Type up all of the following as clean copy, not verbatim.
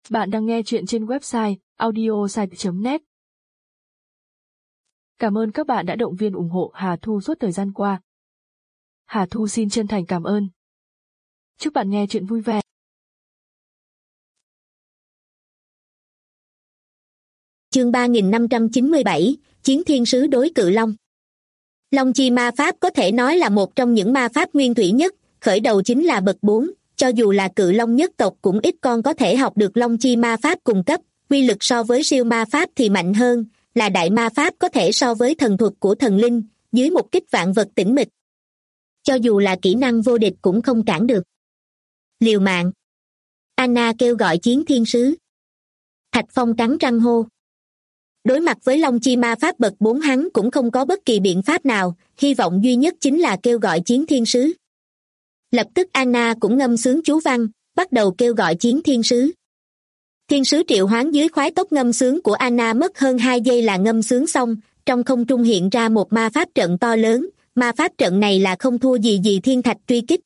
Bạn đang nghe chuyện trên website audiosite.net. Cảm ơn các bạn đã động viên ủng hộ Hà Thu suốt thời gian qua. Hà Thu xin chân thành cảm ơn. Chúc bạn nghe chuyện vui vẻ. Chương 3597, Chiến Thiên Sứ đối Cự Long. Long chi ma pháp có thể nói là một trong những ma pháp nguyên thủy nhất, khởi đầu chính là bậc 4, cho dù là Cự Long nhất tộc cũng ít con có thể học được Long chi ma pháp cùng cấp, uy lực so với siêu ma pháp thì mạnh hơn, là đại ma pháp có thể so với thần thuật của thần linh, dưới một kích vạn vật tĩnh mịch. Cho dù là kỹ năng vô địch cũng không cản được. Liều mạng. Anna kêu gọi Chiến Thiên Sứ. Thạch Phong cắn răng hô. Đối mặt với Long chi ma pháp bậc 4 hắn cũng không có bất kỳ biện pháp nào, hy vọng duy nhất chính là kêu gọi Chiến Thiên Sứ. Lập tức Anna cũng ngâm sướng chú văn, bắt đầu kêu gọi Chiến Thiên Sứ. Thiên sứ triệu hoán dưới khoái tốc ngâm sướng của Anna mất hơn 2 giây là ngâm sướng xong, trong không trung hiện ra một ma pháp trận to lớn, ma pháp trận này là không thua gì thiên thạch truy kích.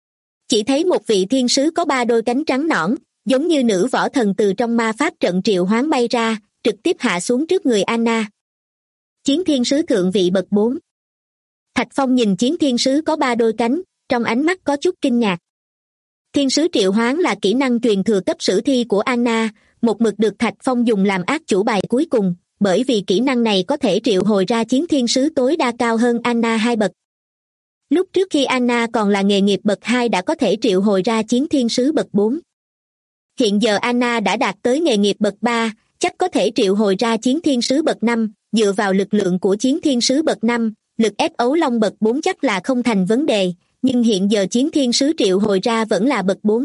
Chỉ thấy một vị thiên sứ có 3 đôi cánh trắng nõn, giống như nữ võ thần từ trong ma pháp trận triệu hoán bay ra, trực tiếp hạ xuống trước người Anna. Chiến Thiên Sứ thượng vị bậc 4. Thạch Phong nhìn Chiến Thiên Sứ có 3 đôi cánh, trong ánh mắt có chút kinh ngạc. Thiên sứ triệu hoán là kỹ năng truyền thừa cấp sử thi của Anna, một mực được Thạch Phong dùng làm ác chủ bài cuối cùng, bởi vì kỹ năng này có thể triệu hồi ra Chiến Thiên Sứ tối đa cao hơn Anna 2 bậc. Lúc trước khi Anna còn là nghề nghiệp bậc 2 đã có thể triệu hồi ra Chiến Thiên Sứ bậc 4. Hiện giờ Anna đã đạt tới nghề nghiệp bậc 3, chắc có thể triệu hồi ra Chiến Thiên Sứ bậc 5, dựa vào lực lượng của Chiến Thiên Sứ bậc 5, lực ép ấu long bậc 4 chắc là không thành vấn đề, nhưng hiện giờ Chiến Thiên Sứ triệu hồi ra vẫn là bậc 4.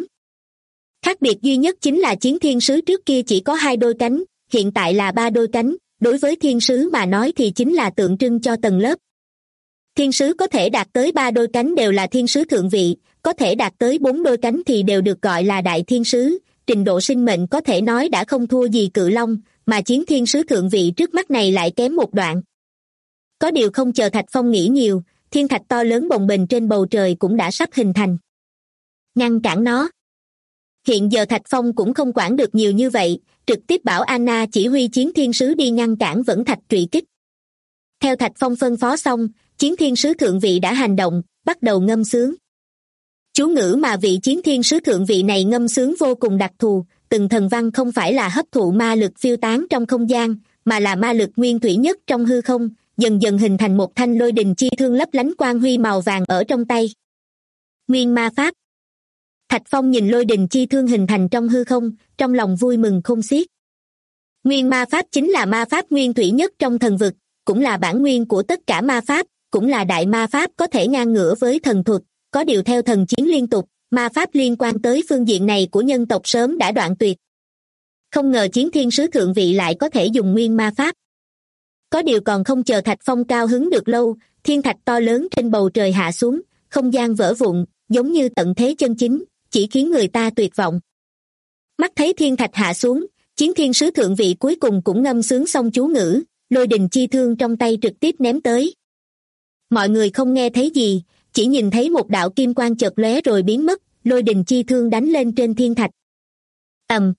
Khác biệt duy nhất chính là Chiến Thiên Sứ trước kia chỉ có 2 đôi cánh, hiện tại là 3 đôi cánh, đối với thiên sứ mà nói thì chính là tượng trưng cho tầng lớp. Thiên sứ có thể đạt tới 3 đôi cánh đều là thiên sứ thượng vị, có thể đạt tới 4 đôi cánh thì đều được gọi là đại thiên sứ, trình độ sinh mệnh có thể nói đã không thua gì Cự Long, mà Chiến Thiên Sứ thượng vị trước mắt này lại kém một đoạn. Có điều không chờ Thạch Phong nghĩ nhiều, thiên thạch to lớn bồng bềnh trên bầu trời cũng đã sắp hình thành. Ngăn cản nó. Hiện giờ Thạch Phong cũng không quản được nhiều như vậy, trực tiếp bảo Anna chỉ huy Chiến Thiên Sứ đi ngăn cản vẫn thạch trụy kích. Theo Thạch Phong phân phó xong, Chiến Thiên Sứ thượng vị đã hành động, bắt đầu ngâm sướng. Chú ngữ mà vị Chiến Thiên Sứ thượng vị này ngâm sướng vô cùng đặc thù, từng thần văn không phải là hấp thụ ma lực phiêu tán trong không gian, mà là ma lực nguyên thủy nhất trong hư không, dần dần hình thành một thanh lôi đình chi thương lấp lánh quang huy màu vàng ở trong tay. Nguyên ma pháp. Thạch Phong nhìn lôi đình chi thương hình thành trong hư không, trong lòng vui mừng không xiết. Nguyên ma pháp chính là ma pháp nguyên thủy nhất trong thần vực, cũng là bản nguyên của tất cả ma pháp, cũng là đại ma pháp có thể ngang ngửa với thần thuật, có điều theo thần chiến liên tục, ma pháp liên quan tới phương diện này của nhân tộc sớm đã đoạn tuyệt. Không ngờ Chiến Thiên Sứ thượng vị lại có thể dùng nguyên ma pháp. Có điều còn không chờ Thạch Phong cao hứng được lâu, thiên thạch to lớn trên bầu trời hạ xuống, không gian vỡ vụn, giống như tận thế chân chính, chỉ khiến người ta tuyệt vọng. Mắt thấy thiên thạch hạ xuống, Chiến Thiên Sứ thượng vị cuối cùng cũng ngâm sướng xong chú ngữ, lôi đình chi thương trong tay trực tiếp ném tới. Mọi người không nghe thấy gì, chỉ nhìn thấy một đạo kim quang chợt lóe rồi biến mất, lôi đình chi thương đánh lên trên thiên thạch. Ầm.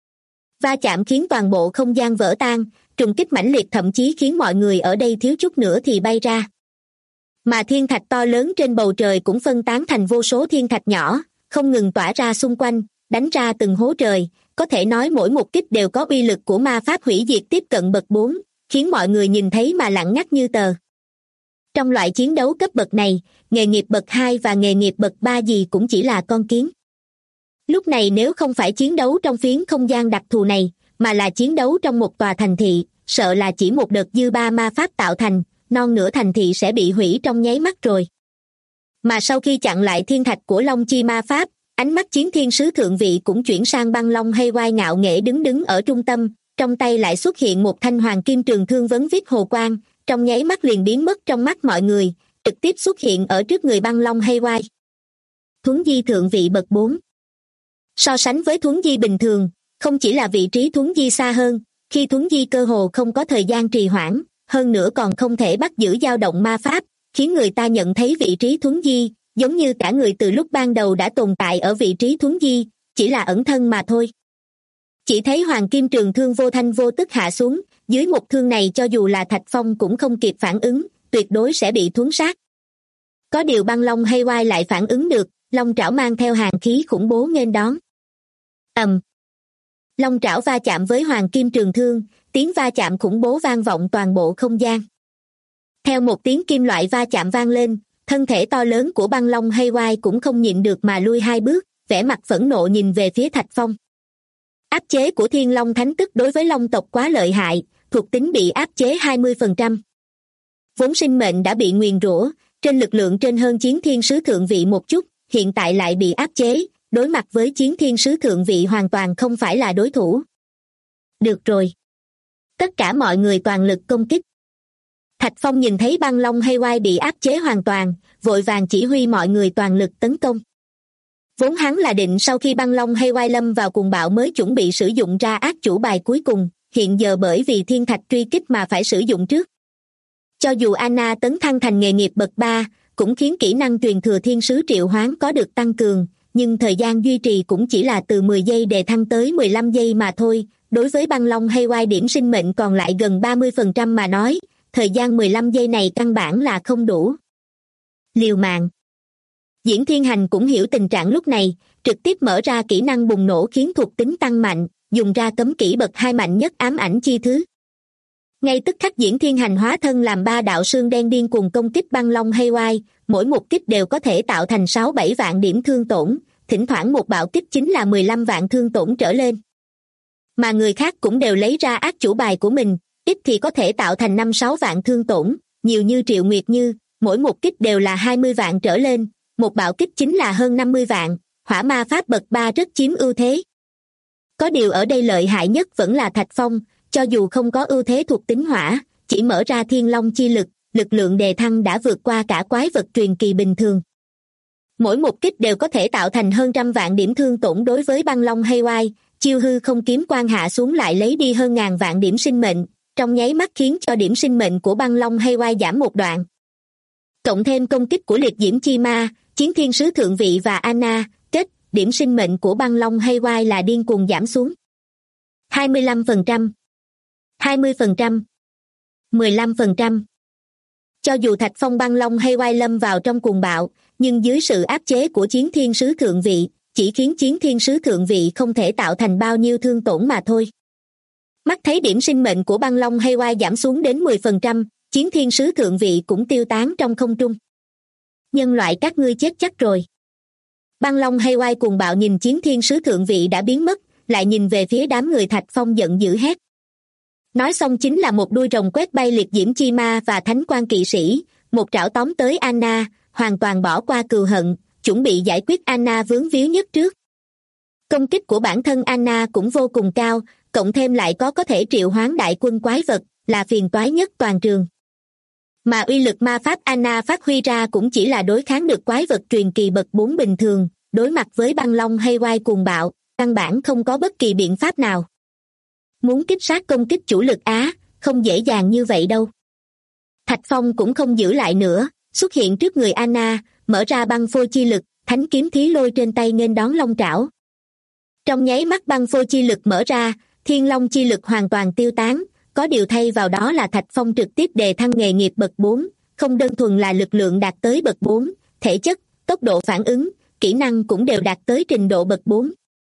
Va chạm khiến toàn bộ không gian vỡ tan, trùng kích mãnh liệt thậm chí khiến mọi người ở đây thiếu chút nữa thì bay ra. Mà thiên thạch to lớn trên bầu trời cũng phân tán thành vô số thiên thạch nhỏ, không ngừng tỏa ra xung quanh, đánh ra từng hố trời, có thể nói mỗi một kích đều có uy lực của ma pháp hủy diệt tiếp cận bậc 4, khiến mọi người nhìn thấy mà lặng ngắt như tờ. Trong loại chiến đấu cấp bậc này, nghề nghiệp bậc 2 và nghề nghiệp bậc 3 gì cũng chỉ là con kiến. Lúc này nếu không phải chiến đấu trong phiến không gian đặc thù này, mà là chiến đấu trong một tòa thành thị, sợ là chỉ một đợt dư ba ma pháp tạo thành, non nửa thành thị sẽ bị hủy trong nháy mắt rồi. Mà sau khi chặn lại thiên thạch của Long chi ma pháp, ánh mắt Chiến Thiên Sứ thượng vị cũng chuyển sang băng long hay oai ngạo nghễ đứng ở trung tâm, trong tay lại xuất hiện một thanh hoàng kim trường thương vấn vít hồ quang, trong nháy mắt liền biến mất trong mắt mọi người, trực tiếp xuất hiện ở trước người băng long hay oai. Thuấn di thượng vị bậc 4. So sánh với thuấn di bình thường, không chỉ là vị trí thuấn di xa hơn, khi thuấn di cơ hồ không có thời gian trì hoãn, hơn nữa còn không thể bắt giữ dao động ma pháp, khiến người ta nhận thấy vị trí thuấn di, giống như cả người từ lúc ban đầu đã tồn tại ở vị trí thuấn di, chỉ là ẩn thân mà thôi. Chỉ thấy hoàng kim trường thương vô thanh vô tức hạ xuống, dưới một thương này cho dù là Thạch Phong cũng không kịp phản ứng, tuyệt đối sẽ bị thuấn sát. Có điều băng long hay quai lại phản ứng được, long trảo mang theo hàn khí khủng bố nghênh đón. Ầm. Long trảo va chạm với hoàng kim trường thương, tiếng va chạm khủng bố vang vọng toàn bộ không gian. Theo một tiếng kim loại va chạm vang lên, thân thể to lớn của băng long hay quai cũng không nhịn được mà lui hai bước, vẻ mặt phẫn nộ nhìn về phía Thạch Phong. Áp chế của Thiên Long Thánh Tức đối với long tộc quá lợi hại, thuộc tính bị áp chế 20%. Vốn sinh mệnh đã bị nguyền rủa, trên lực lượng trên hơn chiến thiên sứ thượng vị một chút, hiện tại lại bị áp chế, đối mặt với chiến thiên sứ thượng vị hoàn toàn không phải là đối thủ. Được rồi. Tất cả mọi người toàn lực công kích. Thạch Phong nhìn thấy băng long hay quai bị áp chế hoàn toàn, vội vàng chỉ huy mọi người toàn lực tấn công. Vốn hắn là định sau khi băng long hay quai lâm vào cuồng bạo mới chuẩn bị sử dụng ra ác chủ bài cuối cùng, hiện giờ bởi vì thiên thạch truy kích mà phải sử dụng trước. Cho dù Anna tấn thăng thành nghề nghiệp bậc 3, cũng khiến kỹ năng truyền thừa thiên sứ triệu hoán có được tăng cường, nhưng thời gian duy trì cũng chỉ là từ 10 giây đề thăng tới 15 giây mà thôi. Đối với băng long hay quai điểm sinh mệnh còn lại gần 30% mà nói, thời gian 15 giây này căn bản là không đủ. Liều mạng. Diễn Thiên Hành cũng hiểu tình trạng lúc này, trực tiếp mở ra kỹ năng bùng nổ khiến thuộc tính tăng mạnh, dùng ra cấm kỹ bậc 2 mạnh nhất ám ảnh chi thứ. Ngay tức khắc Diễn Thiên Hành hóa thân làm 3 đạo sương đen điên cuồng công kích băng long hay quai, mỗi một kích đều có thể tạo thành 6-7 vạn điểm thương tổn, thỉnh thoảng một bạo kích chính là 15 vạn thương tổn trở lên. Mà người khác cũng đều lấy ra ác chủ bài của mình, ít thì có thể tạo thành 5-6 vạn thương tổn, nhiều như Triệu Nguyệt Như, mỗi một kích đều là 20 vạn trở lên, một bạo kích chính là hơn 50 vạn, hỏa ma pháp bậc 3 rất chiếm ưu thế. Có điều ở đây lợi hại nhất vẫn là Thạch Phong, cho dù không có ưu thế thuộc tính hỏa, chỉ mở ra thiên long chi lực, lực lượng đề thăng đã vượt qua cả quái vật truyền kỳ bình thường. Mỗi một kích đều có thể tạo thành hơn 100 vạn điểm thương tổn đối với băng long hay quai, chiêu hư không kiếm quan hạ xuống lại lấy đi hơn ngàn vạn điểm sinh mệnh, trong nháy mắt khiến cho điểm sinh mệnh của băng long hay quai giảm một đoạn. Cộng thêm công kích của liệt diễm chi ma, chiến thiên sứ thượng vị và Anna, kết, điểm sinh mệnh của băng long hay quai là điên cuồng giảm xuống. 25%, 20%, 15%. Cho dù Thạch Phong băng long hay quai lâm vào trong cuồng bạo, nhưng dưới sự áp chế của chiến thiên sứ thượng vị, chỉ khiến chiến thiên sứ thượng vị không thể tạo thành bao nhiêu thương tổn mà thôi. Mắt thấy điểm sinh mệnh của băng long hay quai giảm xuống đến 10%, chiến thiên sứ thượng vị cũng tiêu tán trong không trung. Nhân loại các ngươi chết chắc rồi. Băng long hay quai cuồng bạo nhìn chiến thiên sứ thượng vị đã biến mất, lại nhìn về phía đám người Thạch Phong giận dữ hét. Nói xong chính là một đuôi rồng quét bay liệt diễm chi ma và thánh quan kỵ sĩ, một trảo tóm tới Anna, hoàn toàn bỏ qua cừu hận, chuẩn bị giải quyết Anna vướng víu nhất trước. Công kích của bản thân Anna cũng vô cùng cao, cộng thêm lại có thể triệu hoán đại quân quái vật, là phiền toái nhất toàn trường. Mà uy lực ma pháp Anna phát huy ra cũng chỉ là đối kháng được quái vật truyền kỳ bậc 4 bình thường, đối mặt với băng long hay quai cuồng bạo, căn bản không có bất kỳ biện pháp nào. Muốn kích sát công kích chủ lực Á, không dễ dàng như vậy đâu. Thạch Phong cũng không giữ lại nữa, xuất hiện trước người Anna, mở ra băng phôi chi lực, thánh kiếm thí lôi trên tay nghênh đón long trảo. Trong nháy mắt băng phôi chi lực mở ra, thiên long chi lực hoàn toàn tiêu tán, có điều thay vào đó là Thạch Phong trực tiếp đề thăng nghề nghiệp bậc 4, không đơn thuần là lực lượng đạt tới bậc 4, thể chất, tốc độ phản ứng, kỹ năng cũng đều đạt tới trình độ bậc 4.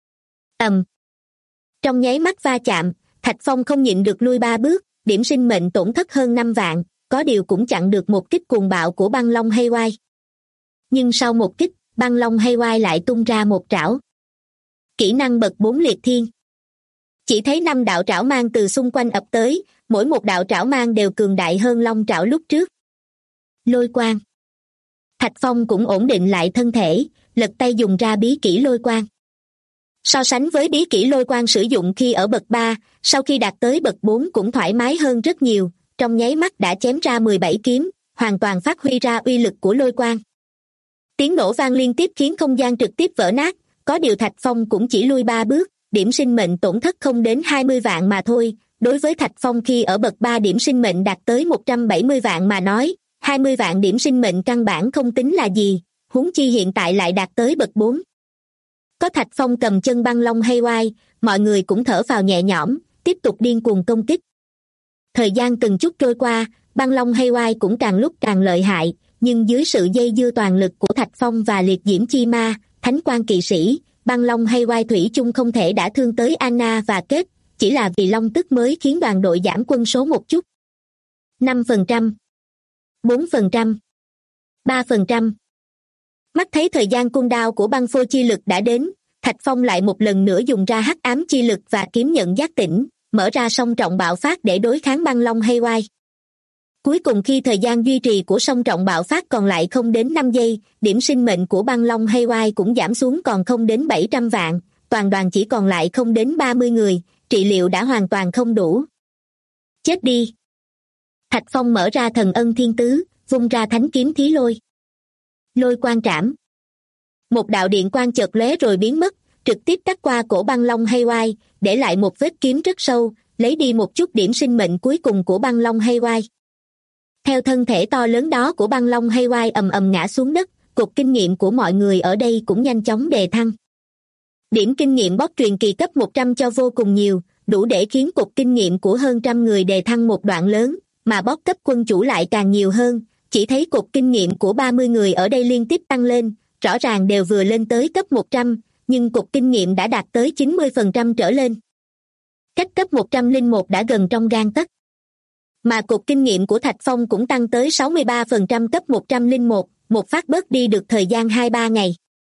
Trong nháy mắt va chạm, Thạch Phong không nhịn được lui 3 bước, điểm sinh mệnh tổn thất hơn 5 vạn, có điều cũng chặn được một kích cuồng bạo của băng long hay quai. Nhưng sau một kích, băng long hay quai lại tung ra một trảo. Kỹ năng bậc 4 liệt thiên. Chỉ thấy 5 đạo trảo mang từ xung quanh ập tới, mỗi một đạo trảo mang đều cường đại hơn long trảo lúc trước. Lôi quang. Thạch Phong cũng ổn định lại thân thể, lật tay dùng ra bí kỹ lôi quang. So sánh với bí kỹ lôi quang sử dụng khi ở bậc 3, sau khi đạt tới bậc 4 cũng thoải mái hơn rất nhiều, trong nháy mắt đã chém ra 17 kiếm, hoàn toàn phát huy ra uy lực của lôi quang. Tiếng nổ vang liên tiếp khiến không gian trực tiếp vỡ nát, có điều Thạch Phong cũng chỉ lui 3 bước, điểm sinh mệnh tổn thất không đến 20 vạn mà thôi. Đối với Thạch Phong khi ở bậc 3 điểm sinh mệnh đạt tới 170 vạn mà nói, 20 vạn điểm sinh mệnh căn bản không tính là gì, huống chi hiện tại lại đạt tới bậc 4. Có Thạch Phong cầm chân băng long hay oai, mọi người cũng thở phào nhẹ nhõm, tiếp tục điên cuồng công kích. Thời gian từng chút trôi qua, băng long hay oai cũng càng lúc càng lợi hại, nhưng dưới sự dây dưa toàn lực của Thạch Phong và liệt diễm chi ma, thánh quan kỵ sĩ, băng long hay oai thủy chung không thể đã thương tới Anna và Kết, chỉ là vì long tức mới khiến đoàn đội giảm quân số một chút. 5%, 4%, 3%. Mắt thấy thời gian cung đao của băng phô chi lực đã đến, Thạch Phong lại một lần nữa dùng ra hắc ám chi lực và kiếm nhận giác tỉnh, mở ra song trọng bạo phát để đối kháng băng long hay oai. Cuối cùng khi thời gian duy trì của song trọng bạo phát còn lại không đến 5 giây, điểm sinh mệnh của băng long hay oai cũng giảm xuống còn không đến 700 vạn, toàn đoàn chỉ còn lại không đến 30 người, trị liệu đã hoàn toàn không đủ. Chết đi! Thạch Phong mở ra thần ân thiên tứ, vung ra thánh kiếm thí lôi. Lôi quang trảm. Một đạo điện quang chợt lóe rồi biến mất, trực tiếp cắt qua cổ băng long hay oai, để lại một vết kiếm rất sâu, lấy đi một chút điểm sinh mệnh cuối cùng của băng long hay oai. Theo thân thể to lớn đó của băng long hay oai ầm ầm ngã xuống đất, cục kinh nghiệm của mọi người ở đây cũng nhanh chóng đề thăng. Điểm kinh nghiệm boss truyền kỳ cấp 100 cho vô cùng nhiều, đủ để khiến cục kinh nghiệm của hơn trăm người đề thăng một đoạn lớn, mà boss cấp quân chủ lại càng nhiều hơn, chỉ thấy cục kinh nghiệm của 30 người ở đây liên tiếp tăng lên, rõ ràng đều vừa lên tới cấp 100, nhưng cục kinh nghiệm đã đạt tới 90% trở lên. Cách cấp 101 đã gần trong gang tấc. Mà cục kinh nghiệm của Thạch Phong cũng tăng tới 63% cấp 101, một phát bớt đi được thời gian 2-3 ngày.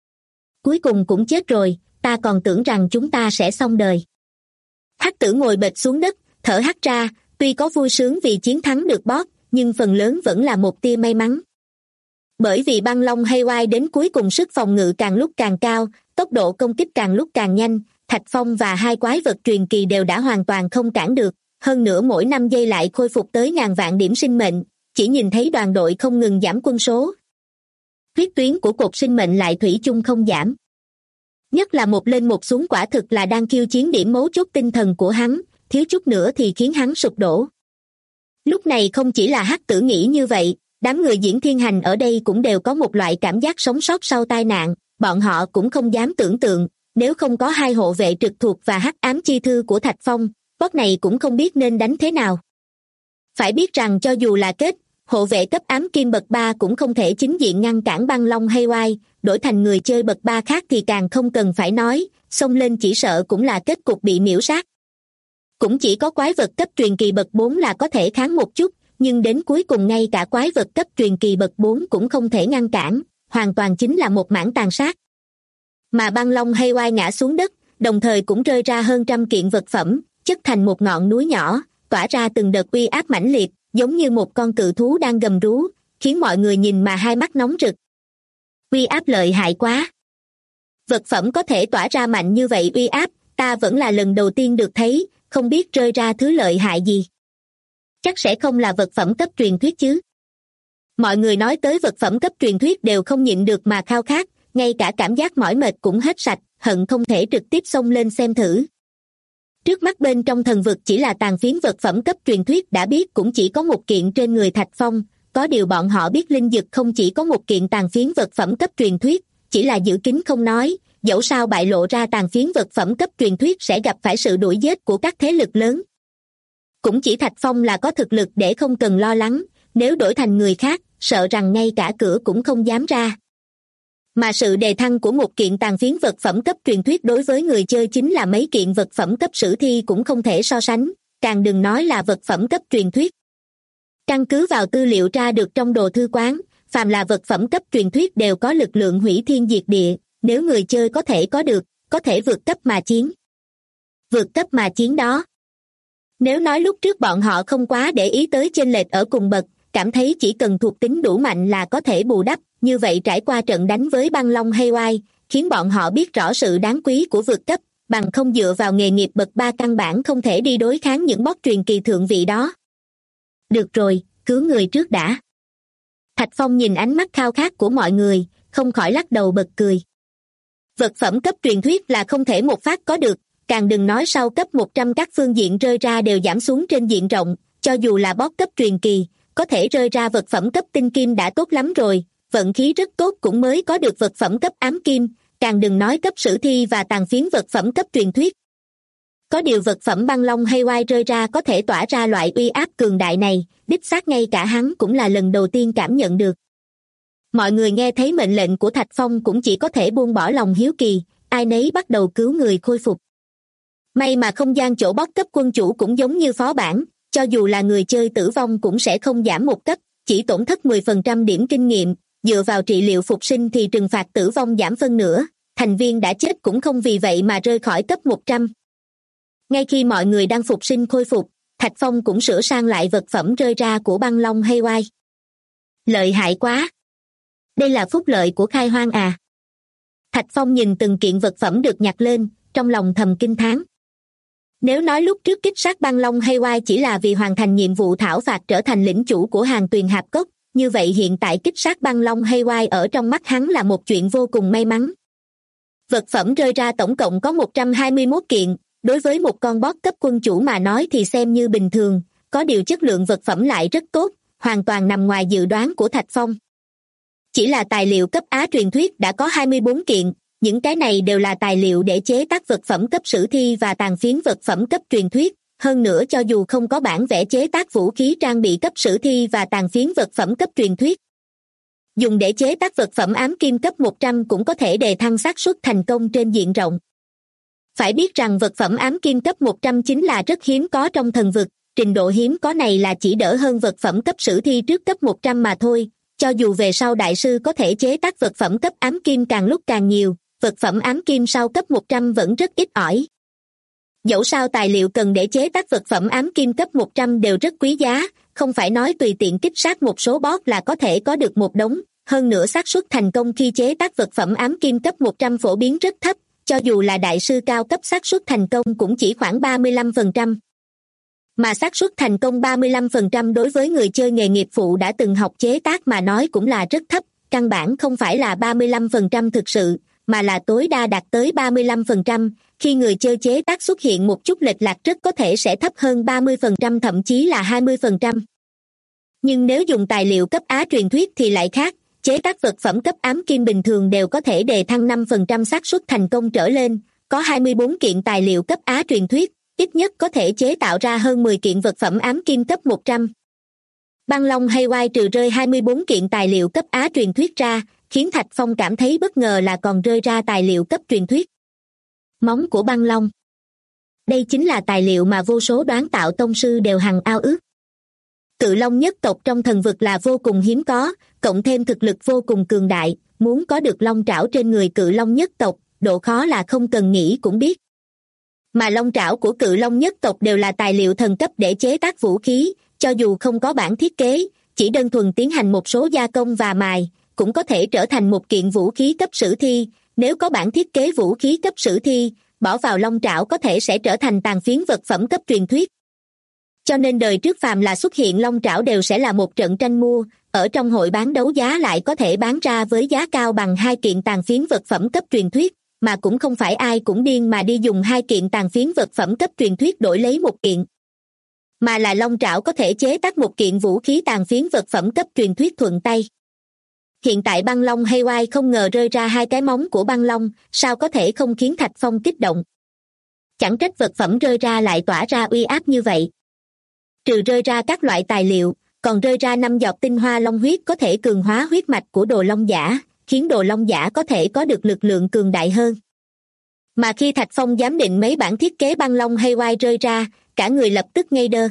Cuối cùng cũng chết rồi, ta còn tưởng rằng chúng ta sẽ xong đời. Hắc tử ngồi bệt xuống đất, thở hắt ra, tuy có vui sướng vì chiến thắng được boss, nhưng phần lớn vẫn là một tia may mắn. Bởi vì băng long hay oai đến cuối cùng sức phòng ngự càng lúc càng cao, tốc độ công kích càng lúc càng nhanh, Thạch Phong và hai quái vật truyền kỳ đều đã hoàn toàn không cản được, hơn nữa mỗi 5 giây lại khôi phục tới ngàn vạn điểm sinh mệnh, chỉ nhìn thấy đoàn đội không ngừng giảm quân số. Huyết tuyến của cột sinh mệnh lại thủy chung không giảm. Nhất là một lên một xuống quả thực là đang khiêu chiến điểm mấu chốt tinh thần của hắn, thiếu chút nữa thì khiến hắn sụp đổ. Lúc này không chỉ là hắc tử nghĩ như vậy, đám người diễn thiên hành ở đây cũng đều có một loại cảm giác sống sót sau tai nạn, bọn họ cũng không dám tưởng tượng, nếu không có hai hộ vệ trực thuộc và hắc ám chi thư của Thạch Phong, boss này cũng không biết nên đánh thế nào. Phải biết rằng cho dù là Kết, hộ vệ cấp ám kim bậc 3 cũng không thể chính diện ngăn cản băng long hay oai, đổi thành người chơi bậc 3 khác thì càng không cần phải nói, xông lên chỉ sợ cũng là kết cục bị miễu sát. Cũng chỉ có quái vật cấp truyền kỳ bậc 4 là có thể kháng một chút, nhưng đến cuối cùng ngay cả quái vật cấp truyền kỳ bậc 4 cũng không thể ngăn cản, hoàn toàn chính là một mảng tàn sát. Mà băng long hay oai ngã xuống đất, đồng thời cũng rơi ra hơn trăm kiện vật phẩm, chất thành một ngọn núi nhỏ, tỏa ra từng đợt uy áp mãnh liệt, giống như một con cự thú đang gầm rú, khiến mọi người nhìn mà hai mắt nóng rực. Uy áp lợi hại quá. Vật phẩm có thể tỏa ra mạnh như vậy uy áp, ta vẫn là lần đầu tiên được thấy, không biết rơi ra thứ lợi hại gì. Chắc sẽ không là vật phẩm cấp truyền thuyết chứ. Mọi người nói tới vật phẩm cấp truyền thuyết đều không nhịn được mà khao khát, ngay cả cảm giác mỏi mệt cũng hết sạch, hận không thể trực tiếp xông lên xem thử. Trước mắt bên trong thần vực chỉ là tàn phiến vật phẩm cấp truyền thuyết đã biết cũng chỉ có một kiện trên người Thạch Phong, có điều bọn họ biết linh dực không chỉ có một kiện tàn phiến vật phẩm cấp truyền thuyết, chỉ là giữ kín không nói, dẫu sao bại lộ ra tàn phiến vật phẩm cấp truyền thuyết sẽ gặp phải sự đuổi giết của các thế lực lớn. Cũng chỉ Thạch Phong là có thực lực để không cần lo lắng, nếu đổi thành người khác, sợ rằng ngay cả cửa cũng không dám ra. Mà sự đề thăng của một kiện tàn phiến vật phẩm cấp truyền thuyết đối với người chơi chính là mấy kiện vật phẩm cấp sử thi cũng không thể so sánh, càng đừng nói là vật phẩm cấp truyền thuyết. Căn cứ vào tư liệu tra được trong đồ thư quán, phàm là vật phẩm cấp truyền thuyết đều có lực lượng hủy thiên diệt địa, nếu người chơi có thể có được, có thể vượt cấp mà chiến. Vượt cấp mà chiến đó. Nếu nói lúc trước bọn họ không quá để ý tới chênh lệch ở cùng bậc, cảm thấy chỉ cần thuộc tính đủ mạnh là có thể bù đắp, như vậy trải qua trận đánh với băng long hay oai, khiến bọn họ biết rõ sự đáng quý của vượt cấp, bằng không dựa vào nghề nghiệp bậc 3 căn bản không thể đi đối kháng những boss truyền kỳ thượng vị đó. Được rồi, cứu người trước đã. Thạch Phong nhìn ánh mắt khao khát của mọi người, không khỏi lắc đầu bật cười. Vật phẩm cấp truyền thuyết là không thể một phát có được, càng đừng nói sau cấp 100 các phương diện rơi ra đều giảm xuống trên diện rộng, cho dù là boss cấp truyền kỳ, có thể rơi ra vật phẩm cấp tinh kim đã tốt lắm rồi, vận khí rất tốt cũng mới có được vật phẩm cấp ám kim, càng đừng nói cấp sử thi và tàn phiến vật phẩm cấp truyền thuyết. Có điều vật phẩm băng long Haywire rơi ra có thể tỏa ra loại uy áp cường đại này, đích xác ngay cả hắn cũng là lần đầu tiên cảm nhận được. Mọi người nghe thấy mệnh lệnh của Thạch Phong cũng chỉ có thể buông bỏ lòng hiếu kỳ, ai nấy bắt đầu cứu người khôi phục. May mà không gian chỗ bóc cấp quân chủ cũng giống như phó bản, cho dù là người chơi tử vong cũng sẽ không giảm một cấp, chỉ tổn thất 10% điểm kinh nghiệm, dựa vào trị liệu phục sinh thì trừng phạt tử vong giảm phân nửa, thành viên đã chết cũng không vì vậy mà rơi khỏi cấp 100. Ngay khi mọi người đang phục sinh khôi phục, Thạch Phong cũng sửa sang lại vật phẩm rơi ra của băng long Haywire. Lợi hại quá! Đây là phúc lợi của khai hoang à? Thạch Phong nhìn từng kiện vật phẩm được nhặt lên, trong lòng thầm kinh thán. Nếu nói lúc trước kích sát băng long Haywire chỉ là vì hoàn thành nhiệm vụ thảo phạt trở thành lĩnh chủ của hàng tuyền hạp cốc, như vậy hiện tại kích sát băng long Haywire ở trong mắt hắn là một chuyện vô cùng may mắn. Vật phẩm rơi ra tổng cộng có 121 kiện, đối với một con boss cấp quân chủ mà nói thì xem như bình thường, có điều chất lượng vật phẩm lại rất tốt, hoàn toàn nằm ngoài dự đoán của Thạch Phong. Chỉ là tài liệu cấp Á truyền thuyết đã có 24 kiện, những cái này đều là tài liệu để chế tác vật phẩm cấp sử thi và tàn phiến vật phẩm cấp truyền thuyết, hơn nữa cho dù không có bản vẽ chế tác vũ khí trang bị cấp sử thi và tàn phiến vật phẩm cấp truyền thuyết. Dùng để chế tác vật phẩm ám kim cấp 100 cũng có thể đề thăng xác suất thành công trên diện rộng. Phải biết rằng vật phẩm ám kim cấp 100 chính là rất hiếm có trong thần vực, trình độ hiếm có này là chỉ đỡ hơn vật phẩm cấp sử thi trước cấp 100 mà thôi, cho dù về sau đại sư có thể chế tác vật phẩm cấp ám kim càng lúc càng nhiều, vật phẩm ám kim sau cấp 100 vẫn rất ít ỏi. Dẫu sao tài liệu cần để chế tác vật phẩm ám kim cấp 100 đều rất quý giá, không phải nói tùy tiện kích sát một số boss là có thể có được một đống, hơn nữa xác suất thành công khi chế tác vật phẩm ám kim cấp 100 phổ biến rất thấp, cho dù là đại sư cao cấp xác suất thành công cũng chỉ khoảng 35%. Mà xác suất thành công 35% đối với người chơi nghề nghiệp phụ đã từng học chế tác mà nói cũng là rất thấp, căn bản không phải là 35% thực sự, mà là tối đa đạt tới 35%, khi người chơi chế tác xuất hiện một chút lệch lạc rất có thể sẽ thấp hơn 30% thậm chí là 20%. Nhưng nếu dùng tài liệu cấp Á truyền thuyết thì lại khác, chế tác vật phẩm cấp ám kim bình thường đều có thể đề thăng 5% xác suất thành công trở lên, có 24 kiện tài liệu cấp Á truyền thuyết, ít nhất có thể chế tạo ra hơn 10 kiện vật phẩm ám kim cấp 100. Băng long Haywire trừ rơi 24 kiện tài liệu cấp Á truyền thuyết ra, khiến Thạch Phong cảm thấy bất ngờ là còn rơi ra tài liệu cấp truyền thuyết. Móng của băng long. Đây chính là tài liệu mà vô số đoán tạo tông sư đều hằng ao ước. Cự long nhất tộc trong thần vực là vô cùng hiếm có, cộng thêm thực lực vô cùng cường đại, muốn có được long trảo trên người cự long nhất tộc, độ khó là không cần nghĩ cũng biết. Mà long trảo của cự long nhất tộc đều là tài liệu thần cấp để chế tác vũ khí, cho dù không có bản thiết kế, chỉ đơn thuần tiến hành một số gia công và mài, cũng có thể trở thành một kiện vũ khí cấp sử thi, nếu có bản thiết kế vũ khí cấp sử thi, bỏ vào long trảo có thể sẽ trở thành tàn phiến vật phẩm cấp truyền thuyết. Cho nên đời trước phàm là xuất hiện long trảo đều sẽ là một trận tranh mua, ở trong hội bán đấu giá lại có thể bán ra với giá cao bằng 2 kiện tàn phiến vật phẩm cấp truyền thuyết, mà cũng không phải ai cũng điên mà đi dùng 2 kiện tàn phiến vật phẩm cấp truyền thuyết đổi lấy một kiện. Mà là long trảo có thể chế tác một kiện vũ khí tàn phiến vật phẩm cấp truyền thuyết thuận tay. Hiện tại băng long Haywire không ngờ rơi ra 2 cái móng của băng long, sao có thể không khiến Thạch Phong kích động. Chẳng trách vật phẩm rơi ra lại tỏa ra uy áp như vậy. Trừ rơi ra các loại tài liệu, còn rơi ra 5 giọt tinh hoa long huyết có thể cường hóa huyết mạch của đồ long giả, khiến đồ long giả có thể có được lực lượng cường đại hơn. Mà khi Thạch Phong giám định mấy bản thiết kế băng long Haywire rơi ra, cả người lập tức ngây đơ.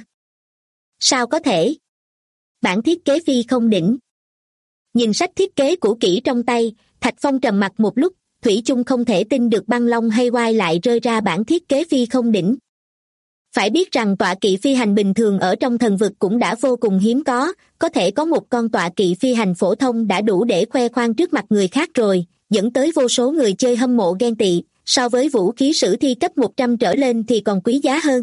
Sao có thể? Bản thiết kế phi không đỉnh. Nhìn sách thiết kế cũ kỹ trong tay, Thạch Phong trầm mặc một lúc, thủy chung không thể tin được băng long Haywire lại rơi ra bản thiết kế phi không đỉnh. Phải biết rằng tọa kỵ phi hành bình thường ở trong thần vực cũng đã vô cùng hiếm có thể có một con tọa kỵ phi hành phổ thông đã đủ để khoe khoang trước mặt người khác rồi, dẫn tới vô số người chơi hâm mộ ghen tị, so với vũ khí sử thi cấp 100 trở lên thì còn quý giá hơn.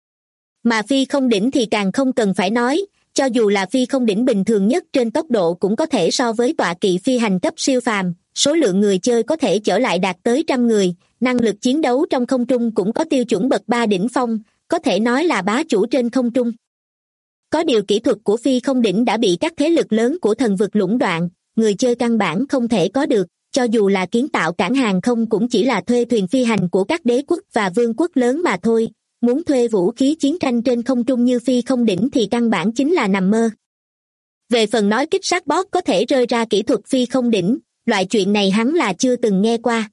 Mà phi không đỉnh thì càng không cần phải nói, cho dù là phi không đỉnh bình thường nhất trên tốc độ cũng có thể so với tọa kỵ phi hành cấp siêu phàm, số lượng người chơi có thể chở lại đạt tới 100 người, năng lực chiến đấu trong không trung cũng có tiêu chuẩn bậc 3 đỉnh phong, có thể nói là bá chủ trên không trung. Có điều kỹ thuật của phi không đỉnh đã bị các thế lực lớn của thần vực lũng đoạn, người chơi căn bản không thể có được, cho dù là kiến tạo cảng hàng không cũng chỉ là thuê thuyền phi hành của các đế quốc và vương quốc lớn mà thôi, muốn thuê vũ khí chiến tranh trên không trung như phi không đỉnh thì căn bản chính là nằm mơ. Về phần nói kích sát bot có thể rơi ra kỹ thuật phi không đỉnh, loại chuyện này hắn là chưa từng nghe qua.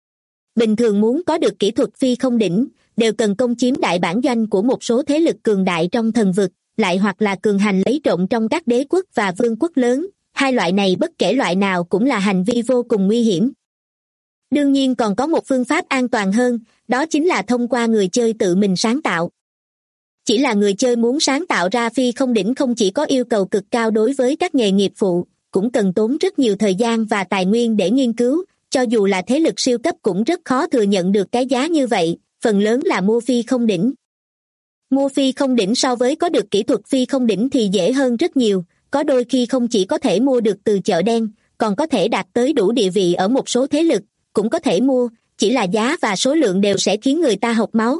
Bình thường muốn có được kỹ thuật phi không đỉnh, đều cần công chiếm đại bản doanh của một số thế lực cường đại trong thần vực, lại hoặc là cường hành lấy trộm trong các đế quốc và vương quốc lớn. Hai loại này bất kể loại nào cũng là hành vi vô cùng nguy hiểm. Đương nhiên còn có một phương pháp an toàn hơn, đó chính là thông qua người chơi tự mình sáng tạo. Chỉ là người chơi muốn sáng tạo ra phi không đỉnh không chỉ có yêu cầu cực cao đối với các nghề nghiệp phụ, cũng cần tốn rất nhiều thời gian và tài nguyên để nghiên cứu, cho dù là thế lực siêu cấp cũng rất khó thừa nhận được cái giá như vậy, phần lớn là mua phi không đỉnh. Mua phi không đỉnh so với có được kỹ thuật phi không đỉnh thì dễ hơn rất nhiều, có đôi khi không chỉ có thể mua được từ chợ đen, còn có thể đạt tới đủ địa vị ở một số thế lực, cũng có thể mua, chỉ là giá và số lượng đều sẽ khiến người ta hộc máu.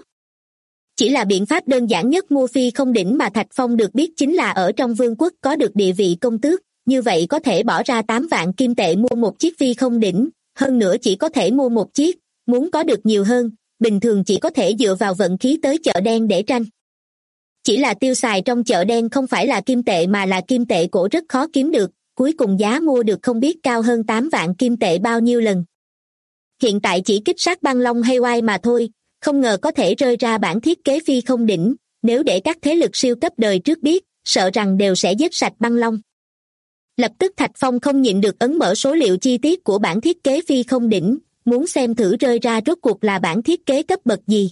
Chỉ là biện pháp đơn giản nhất mua phi không đỉnh mà Thạch Phong được biết chính là ở trong vương quốc có được địa vị công tước, như vậy có thể bỏ ra 8 vạn kim tệ mua một chiếc phi không đỉnh, hơn nữa chỉ có thể mua một chiếc, muốn có được nhiều hơn, bình thường chỉ có thể dựa vào vận khí tới chợ đen để tranh. Chỉ là tiêu xài trong chợ đen không phải là kim tệ mà là kim tệ cổ rất khó kiếm được, cuối cùng giá mua được không biết cao hơn 8 vạn kim tệ bao nhiêu lần. Hiện tại chỉ kích sát băng long hay oai mà thôi, không ngờ có thể rơi ra bản thiết kế phi không đỉnh, nếu để các thế lực siêu cấp đời trước biết, sợ rằng đều sẽ giết sạch băng long. Lập tức Thạch Phong không nhịn được ấn mở số liệu chi tiết của bản thiết kế phi không đỉnh, muốn xem thử rơi ra rốt cuộc là bản thiết kế cấp bậc gì.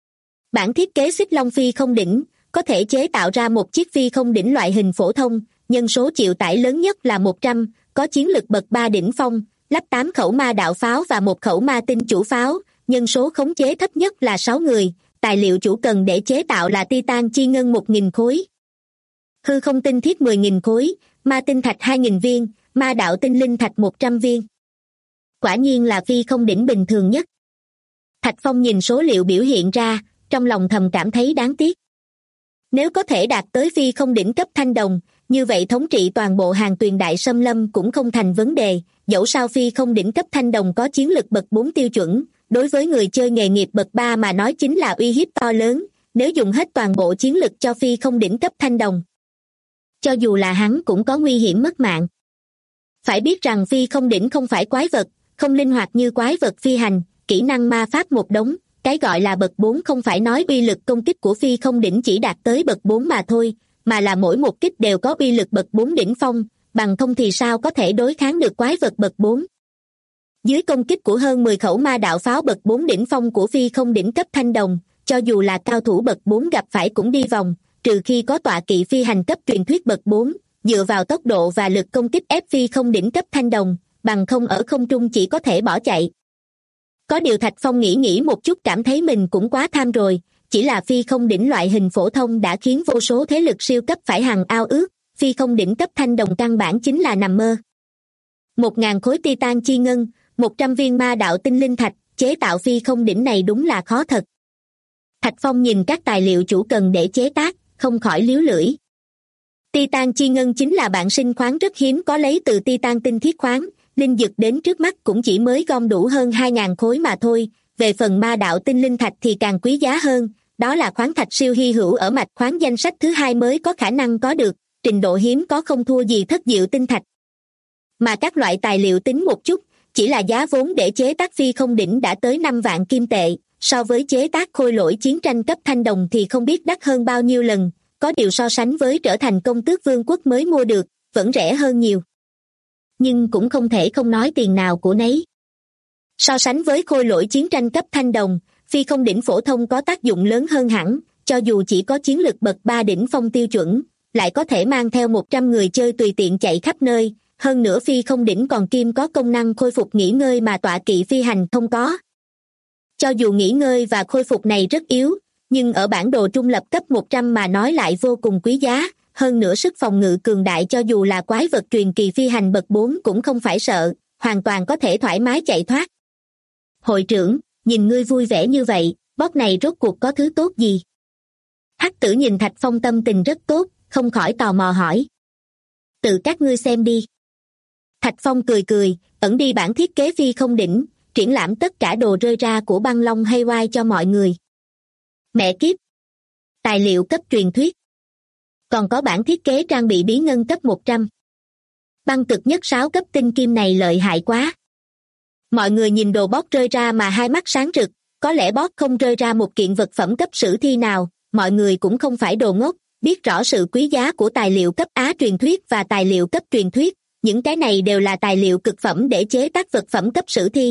Bản thiết kế xích long phi không đỉnh, có thể chế tạo ra một chiếc phi không đỉnh loại hình phổ thông, nhân số chịu tải lớn nhất là 100, có chiến lực bậc 3 đỉnh phong, lắp 8 khẩu ma đạo pháo và 1 khẩu ma tinh chủ pháo, nhân số khống chế thấp nhất là 6 người, tài liệu chủ cần để chế tạo là titan chi ngân 1.000 khối. Hư không tinh thiết 10.000 khối, ma tinh thạch 2.000 viên, ma đạo tinh linh thạch 100 viên. Quả nhiên là phi không đỉnh bình thường nhất. Thạch Phong nhìn số liệu biểu hiện ra, trong lòng thầm cảm thấy đáng tiếc. Nếu có thể đạt tới phi không đỉnh cấp thanh đồng, như vậy thống trị toàn bộ hàng tuyền đại xâm lâm cũng không thành vấn đề, dẫu sao phi không đỉnh cấp thanh đồng có chiến lực bậc 4 tiêu chuẩn, đối với người chơi nghề nghiệp bậc 3 mà nói chính là uy hiếp to lớn, nếu dùng hết toàn bộ chiến lực cho phi không đỉnh cấp thanh đồng. Cho dù là hắn cũng có nguy hiểm mất mạng. Phải biết rằng phi không đỉnh không phải quái vật, không linh hoạt như quái vật phi hành, kỹ năng ma pháp một đống, cái gọi là bậc 4 không phải nói uy lực công kích của phi không đỉnh chỉ đạt tới bậc 4 mà thôi, mà là mỗi một kích đều có uy lực bậc 4 đỉnh phong, bằng không thì sao có thể đối kháng được quái vật bậc 4. Dưới công kích của hơn 10 khẩu ma đạo pháo bậc 4 đỉnh phong của phi không đỉnh cấp thanh đồng, cho dù là cao thủ bậc 4 gặp phải cũng đi vòng, trừ khi có tọa kỵ phi hành cấp truyền thuyết bậc 4, dựa vào tốc độ và lực công kích ép phi không đỉnh cấp thanh đồng, bằng không ở không trung chỉ có thể bỏ chạy. Có điều Thạch Phong nghĩ một chút cảm thấy mình cũng quá tham rồi, chỉ là phi không đỉnh loại hình phổ thông đã khiến vô số thế lực siêu cấp phải hằng ao ước, phi không đỉnh cấp thanh đồng căn bản chính là nằm mơ. 1.000 khối titan chi ngân, 100 viên ma đạo tinh linh thạch, chế tạo phi không đỉnh này đúng là khó thật. Thạch Phong nhìn các tài liệu chủ cần để chế tác, không khỏi líu lưỡi. Titan chi ngân chính là bản sinh khoáng rất hiếm có lấy từ titan tinh thiết khoáng, linh dực đến trước mắt cũng chỉ mới gom đủ hơn 2.000 khối mà thôi, về phần ma đạo tinh linh thạch thì càng quý giá hơn, đó là khoáng thạch siêu hy hữu ở mạch khoáng danh sách thứ 2 mới có khả năng có được, trình độ hiếm có không thua gì thất diệu tinh thạch. Mà các loại tài liệu tính một chút, chỉ là giá vốn để chế tác phi không đỉnh đã tới 5 vạn kim tệ, so với chế tác khôi lỗi chiến tranh cấp thanh đồng thì không biết đắt hơn bao nhiêu lần, có điều so sánh với trở thành công tước vương quốc mới mua được, vẫn rẻ hơn nhiều. Nhưng cũng không thể không nói tiền nào của nấy. So sánh với khôi lỗi chiến tranh cấp thanh đồng, phi không đỉnh phổ thông có tác dụng lớn hơn hẳn, cho dù chỉ có chiến lực bậc 3 đỉnh phong tiêu chuẩn, lại có thể mang theo 100 người chơi tùy tiện chạy khắp nơi, hơn nữa phi không đỉnh còn kiêm có công năng khôi phục nghỉ ngơi mà tọa kỵ phi hành không có. Cho dù nghỉ ngơi và khôi phục này rất yếu, nhưng ở bản đồ trung lập cấp 100 mà nói lại vô cùng quý giá, hơn nữa sức phòng ngự cường đại cho dù là quái vật truyền kỳ phi hành bậc 4 cũng không phải sợ, hoàn toàn có thể thoải mái chạy thoát. Hội trưởng, nhìn ngươi vui vẻ như vậy, bot này rốt cuộc có thứ tốt gì? Hắc Tử nhìn Thạch Phong tâm tình rất tốt, không khỏi tò mò hỏi. Tự các ngươi xem đi. Thạch Phong cười cười, ẩn đi bản thiết kế phi không đỉnh, triển lãm tất cả đồ rơi ra của băng long Hawaii cho mọi người. Mẹ kiếp! Tài liệu cấp truyền thuyết. Còn có bản thiết kế trang bị bí ngân cấp 100. Băng cực nhất 6 cấp tinh kim này lợi hại quá. Mọi người nhìn đồ boss rơi ra mà hai mắt sáng rực, có lẽ boss không rơi ra một kiện vật phẩm cấp sử thi nào, mọi người cũng không phải đồ ngốc, biết rõ sự quý giá của tài liệu cấp Á truyền thuyết và tài liệu cấp truyền thuyết, những cái này đều là tài liệu cực phẩm để chế tác vật phẩm cấp sử thi.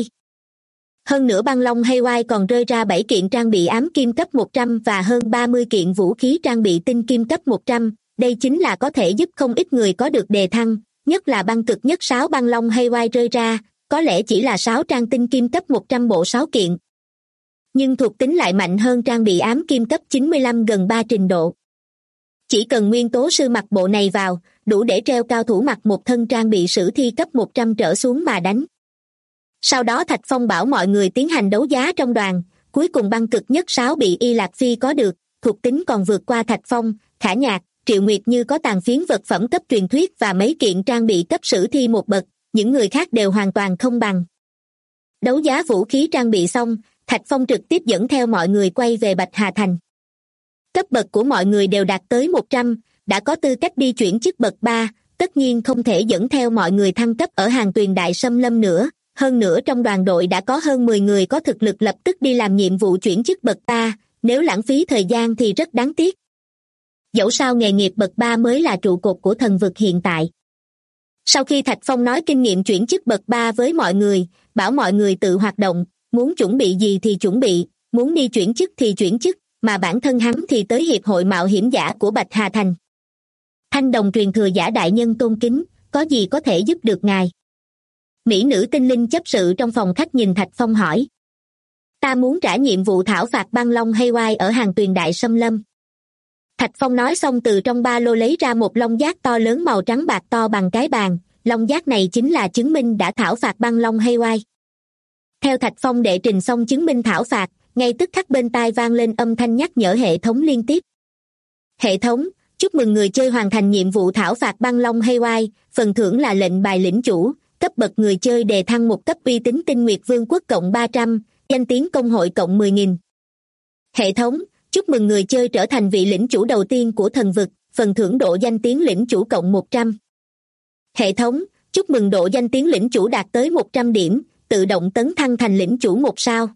Hơn nữa băng long Hawaii còn rơi ra 7 kiện trang bị ám kim cấp 100 và hơn 30 kiện vũ khí trang bị tinh kim cấp 100, đây chính là có thể giúp không ít người có được đề thăng, nhất là băng cực nhất 6 băng long Hawaii rơi ra, có lẽ chỉ là 6 trang tinh kim cấp 100 bộ 6 kiện. Nhưng thuộc tính lại mạnh hơn trang bị ám kim cấp 95 gần 3 trình độ. Chỉ cần nguyên tố sư mặc bộ này vào, đủ để treo cao thủ mặc một thân trang bị sử thi cấp 100 trở xuống mà đánh. Sau đó Thạch Phong bảo mọi người tiến hành đấu giá trong đoàn, cuối cùng băng cực nhất 6 bị Y Lạc Phi có được, thuộc tính còn vượt qua Thạch Phong, Khả Nhạc, Triệu Nguyệt Như có tàn phiến vật phẩm cấp truyền thuyết và mấy kiện trang bị cấp sử thi một bậc, những người khác đều hoàn toàn không bằng. Đấu giá vũ khí trang bị xong, Thạch Phong trực tiếp dẫn theo mọi người quay về Bạch Hà Thành. Cấp bậc của mọi người đều đạt tới 100, đã có tư cách đi chuyển chức bậc 3, tất nhiên không thể dẫn theo mọi người thăng cấp ở Hàng Tuyền Đại Xâm Lâm nữa, hơn nữa trong đoàn đội đã có hơn 10 người có thực lực lập tức đi làm nhiệm vụ chuyển chức bậc 3, nếu lãng phí thời gian thì rất đáng tiếc. Dẫu sao nghề nghiệp bậc 3 mới là trụ cột của thần vực hiện tại. Sau khi Thạch Phong nói kinh nghiệm chuyển chức bậc 3 với mọi người, bảo mọi người tự hoạt động, muốn chuẩn bị gì thì chuẩn bị, muốn đi chuyển chức thì chuyển chức, mà bản thân hắn thì tới Hiệp hội Mạo hiểm giả của Bạch Hà Thành. Thanh đồng truyền thừa giả đại nhân tôn kính, có gì có thể giúp được ngài? Mỹ nữ tinh linh chấp sự trong phòng khách nhìn Thạch Phong hỏi. Ta muốn trả nhiệm vụ thảo phạt băng long Hawaii ở Hàng Tuyền Đại Xâm Lâm. Thạch Phong nói xong từ trong ba lô lấy ra một long giác to lớn màu trắng bạc to bằng cái bàn, long giác này chính là chứng minh đã thảo phạt băng long Hawaii. Theo Thạch Phong đệ trình xong chứng minh thảo phạt, ngay tức khắc bên tai vang lên âm thanh nhắc nhở hệ thống liên tiếp. Hệ thống, chúc mừng người chơi hoàn thành nhiệm vụ thảo phạt băng long Hawaii, phần thưởng là lệnh bài lĩnh chủ, cấp bậc người chơi đề thăng một cấp uy tín Tinh Nguyệt Vương quốc cộng 300, danh tiếng công hội cộng 10.000. Hệ thống, chúc mừng người chơi trở thành vị lĩnh chủ đầu tiên của thần vực, phần thưởng độ danh tiếng lĩnh chủ cộng 100. Hệ thống, chúc mừng độ danh tiếng lĩnh chủ đạt tới 100 điểm, tự động tấn thăng thành lĩnh chủ 1 sao.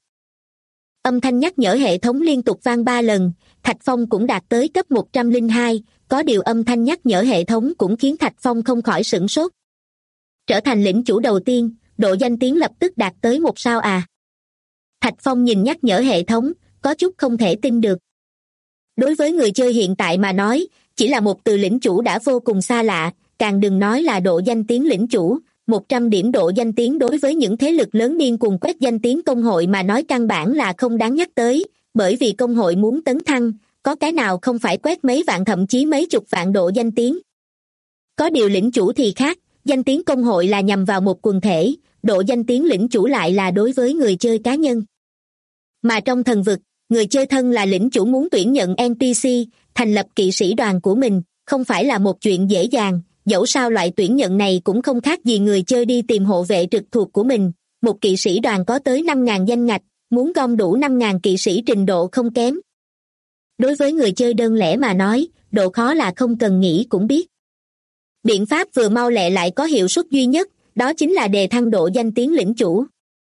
Âm thanh nhắc nhở hệ thống liên tục vang 3 lần, Thạch Phong cũng đạt tới cấp 102, có điều âm thanh nhắc nhở hệ thống cũng khiến Thạch Phong không khỏi sửng sốt. Trở thành lĩnh chủ đầu tiên, độ danh tiếng lập tức đạt tới 1 sao à. Thạch Phong nhìn nhắc nhở hệ thống, có chút không thể tin được. Đối với người chơi hiện tại mà nói, chỉ là một từ lĩnh chủ đã vô cùng xa lạ, càng đừng nói là độ danh tiếng lĩnh chủ. 100 điểm độ danh tiếng đối với những thế lực lớn điên cuồng quét danh tiếng công hội mà nói căn bản là không đáng nhắc tới, bởi vì công hội muốn tấn thăng, có cái nào không phải quét mấy vạn thậm chí mấy chục vạn độ danh tiếng. Có điều lĩnh chủ thì khác, danh tiếng công hội là nhằm vào một quần thể, độ danh tiếng lĩnh chủ lại là đối với người chơi cá nhân. Mà trong thần vực, người chơi thân là lĩnh chủ muốn tuyển nhận NPC, thành lập kỵ sĩ đoàn của mình, không phải là một chuyện dễ dàng. Dẫu sao loại tuyển nhận này cũng không khác gì người chơi đi tìm hộ vệ trực thuộc của mình, một kỵ sĩ đoàn có tới 5.000 danh ngạch, muốn gom đủ 5.000 kỵ sĩ trình độ không kém. Đối với người chơi đơn lẻ mà nói, độ khó là không cần nghĩ cũng biết. Biện pháp vừa mau lẹ lại có hiệu suất duy nhất, đó chính là đề thăng độ danh tiếng lĩnh chủ.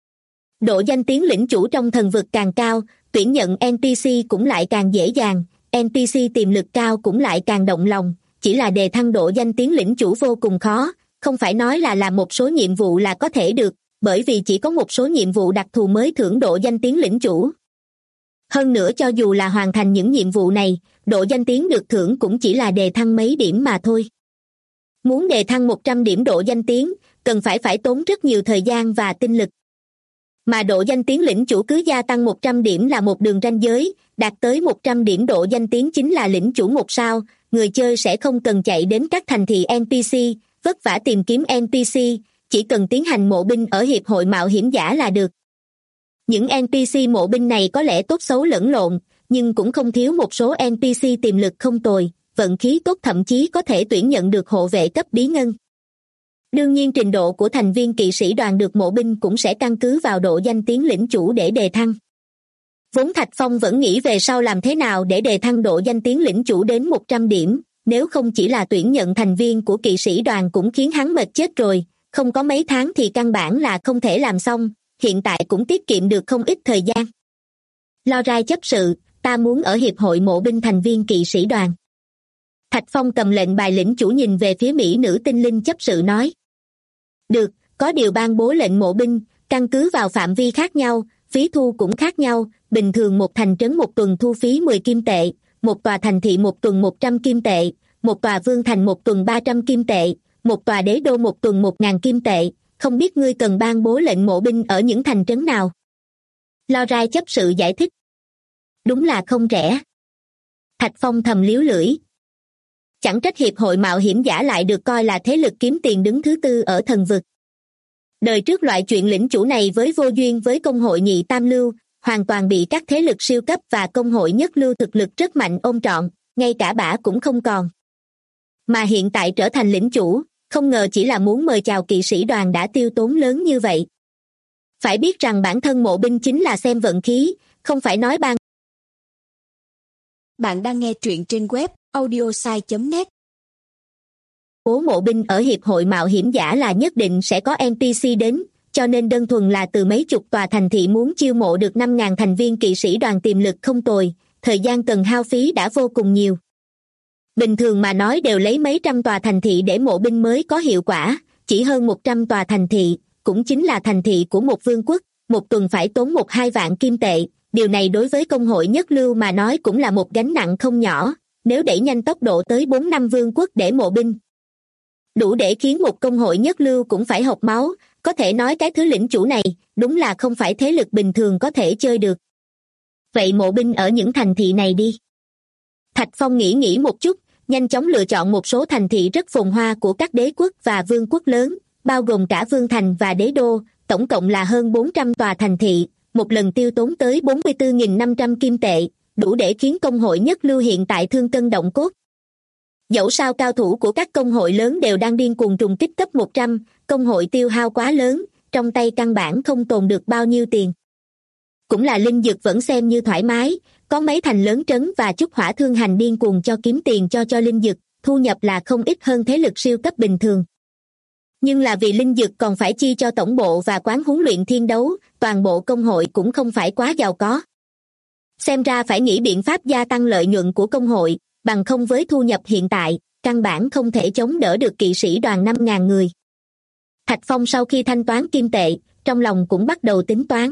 Độ danh tiếng lĩnh chủ trong thần vực càng cao, tuyển nhận NPC cũng lại càng dễ dàng, NPC tiềm lực cao cũng lại càng động lòng. Chỉ là đề thăng độ danh tiếng lĩnh chủ vô cùng khó, không phải nói là làm một số nhiệm vụ là có thể được, bởi vì chỉ có một số nhiệm vụ đặc thù mới thưởng độ danh tiếng lĩnh chủ. Hơn nữa cho dù là hoàn thành những nhiệm vụ này, độ danh tiếng được thưởng cũng chỉ là đề thăng mấy điểm mà thôi. Muốn đề thăng 100 điểm độ danh tiếng, cần phải tốn rất nhiều thời gian và tinh lực. Mà độ danh tiếng lĩnh chủ cứ gia tăng 100 điểm là một đường ranh giới, đạt tới 100 điểm độ danh tiếng chính là lĩnh chủ 1 sao, người chơi sẽ không cần chạy đến các thành thị NPC, vất vả tìm kiếm NPC, chỉ cần tiến hành mộ binh ở Hiệp hội Mạo hiểm giả là được. Những NPC mộ binh này có lẽ tốt xấu lẫn lộn, nhưng cũng không thiếu một số NPC tiềm lực không tồi, vận khí tốt thậm chí có thể tuyển nhận được hộ vệ cấp bí ngân. Đương nhiên trình độ của thành viên kỵ sĩ đoàn được mộ binh cũng sẽ căn cứ vào độ danh tiếng lĩnh chủ để đề thăng. Vốn Thạch Phong vẫn nghĩ về sau làm thế nào để đề thăng độ danh tiếng lĩnh chủ đến 100 điểm, nếu không chỉ là tuyển nhận thành viên của kỵ sĩ đoàn cũng khiến hắn mệt chết rồi, không có mấy tháng thì căn bản là không thể làm xong, hiện tại cũng tiết kiệm được không ít thời gian. Lo rai chấp sự, ta muốn ở hiệp hội mộ binh thành viên kỵ sĩ đoàn. Thạch Phong cầm lệnh bài lĩnh chủ nhìn về phía mỹ nữ tinh linh chấp sự nói. Được, có điều ban bố lệnh mộ binh, căn cứ vào phạm vi khác nhau, phí thu cũng khác nhau, bình thường một thành trấn một tuần thu phí 10 kim tệ, một tòa thành thị một tuần 100 kim tệ, một tòa vương thành một tuần 300 kim tệ, một tòa đế đô một tuần 1.000 kim tệ, không biết ngươi cần ban bố lệnh mộ binh ở những thành trấn nào? Lo rai chấp sự giải thích. Đúng là không rẻ. Thạch Phong thầm liếu lưỡi. Chẳng trách hiệp hội mạo hiểm giả lại được coi là thế lực kiếm tiền đứng thứ tư ở thần vực. Đời trước loại chuyện lĩnh chủ này với vô duyên với công hội nhị tam lưu, hoàn toàn bị các thế lực siêu cấp và công hội nhất lưu thực lực rất mạnh ôm trọn, ngay cả bả cũng không còn. Mà hiện tại trở thành lĩnh chủ, không ngờ chỉ là muốn mời chào kỵ sĩ đoàn đã tiêu tốn lớn như vậy. Phải biết rằng bản thân mộ binh chính là xem vận khí, không phải nói ban. Bạn đang nghe truyện trên web audiosai.net. Bố mộ binh ở hiệp hội mạo hiểm giả là nhất định sẽ có NPC đến, cho nên đơn thuần là từ mấy chục tòa thành thị muốn chiêu mộ được 5.000 thành viên kỵ sĩ đoàn tiềm lực không tồi, thời gian cần hao phí đã vô cùng nhiều. Bình thường mà nói đều lấy mấy trăm tòa thành thị để mộ binh mới có hiệu quả, chỉ hơn 100 tòa thành thị, cũng chính là thành thị của một vương quốc, một tuần phải tốn 1-2 vạn kim tệ, điều này đối với công hội nhất lưu mà nói cũng là một gánh nặng không nhỏ, nếu đẩy nhanh tốc độ tới 4-5 vương quốc để mộ binh. Đủ để khiến một công hội nhất lưu cũng phải hộc máu, có thể nói cái thứ lĩnh chủ này, đúng là không phải thế lực bình thường có thể chơi được. Vậy mộ binh ở những thành thị này đi. Thạch Phong nghĩ một chút, nhanh chóng lựa chọn một số thành thị rất phồn hoa của các đế quốc và vương quốc lớn, bao gồm cả vương thành và đế đô, tổng cộng là hơn 400 tòa thành thị, một lần tiêu tốn tới 44.500 kim tệ, đủ để khiến công hội nhất lưu hiện tại thương cân động cốt. Dẫu sao cao thủ của các công hội lớn đều đang điên cuồng trùng kích cấp 100, công hội tiêu hao quá lớn, trong tay căn bản không tồn được bao nhiêu tiền. Cũng là linh dược vẫn xem như thoải mái, có mấy thành lớn trấn và chút hỏa thương hành điên cuồng cho kiếm tiền cho linh dược, thu nhập là không ít hơn thế lực siêu cấp bình thường. Nhưng là vì linh dược còn phải chi cho tổng bộ và quán huấn luyện thiên đấu, toàn bộ công hội cũng không phải quá giàu có. Xem ra phải nghĩ biện pháp gia tăng lợi nhuận của công hội, bằng không với thu nhập hiện tại, căn bản không thể chống đỡ được kỵ sĩ đoàn 5.000 người. Thạch Phong sau khi thanh toán kim tệ, trong lòng cũng bắt đầu tính toán.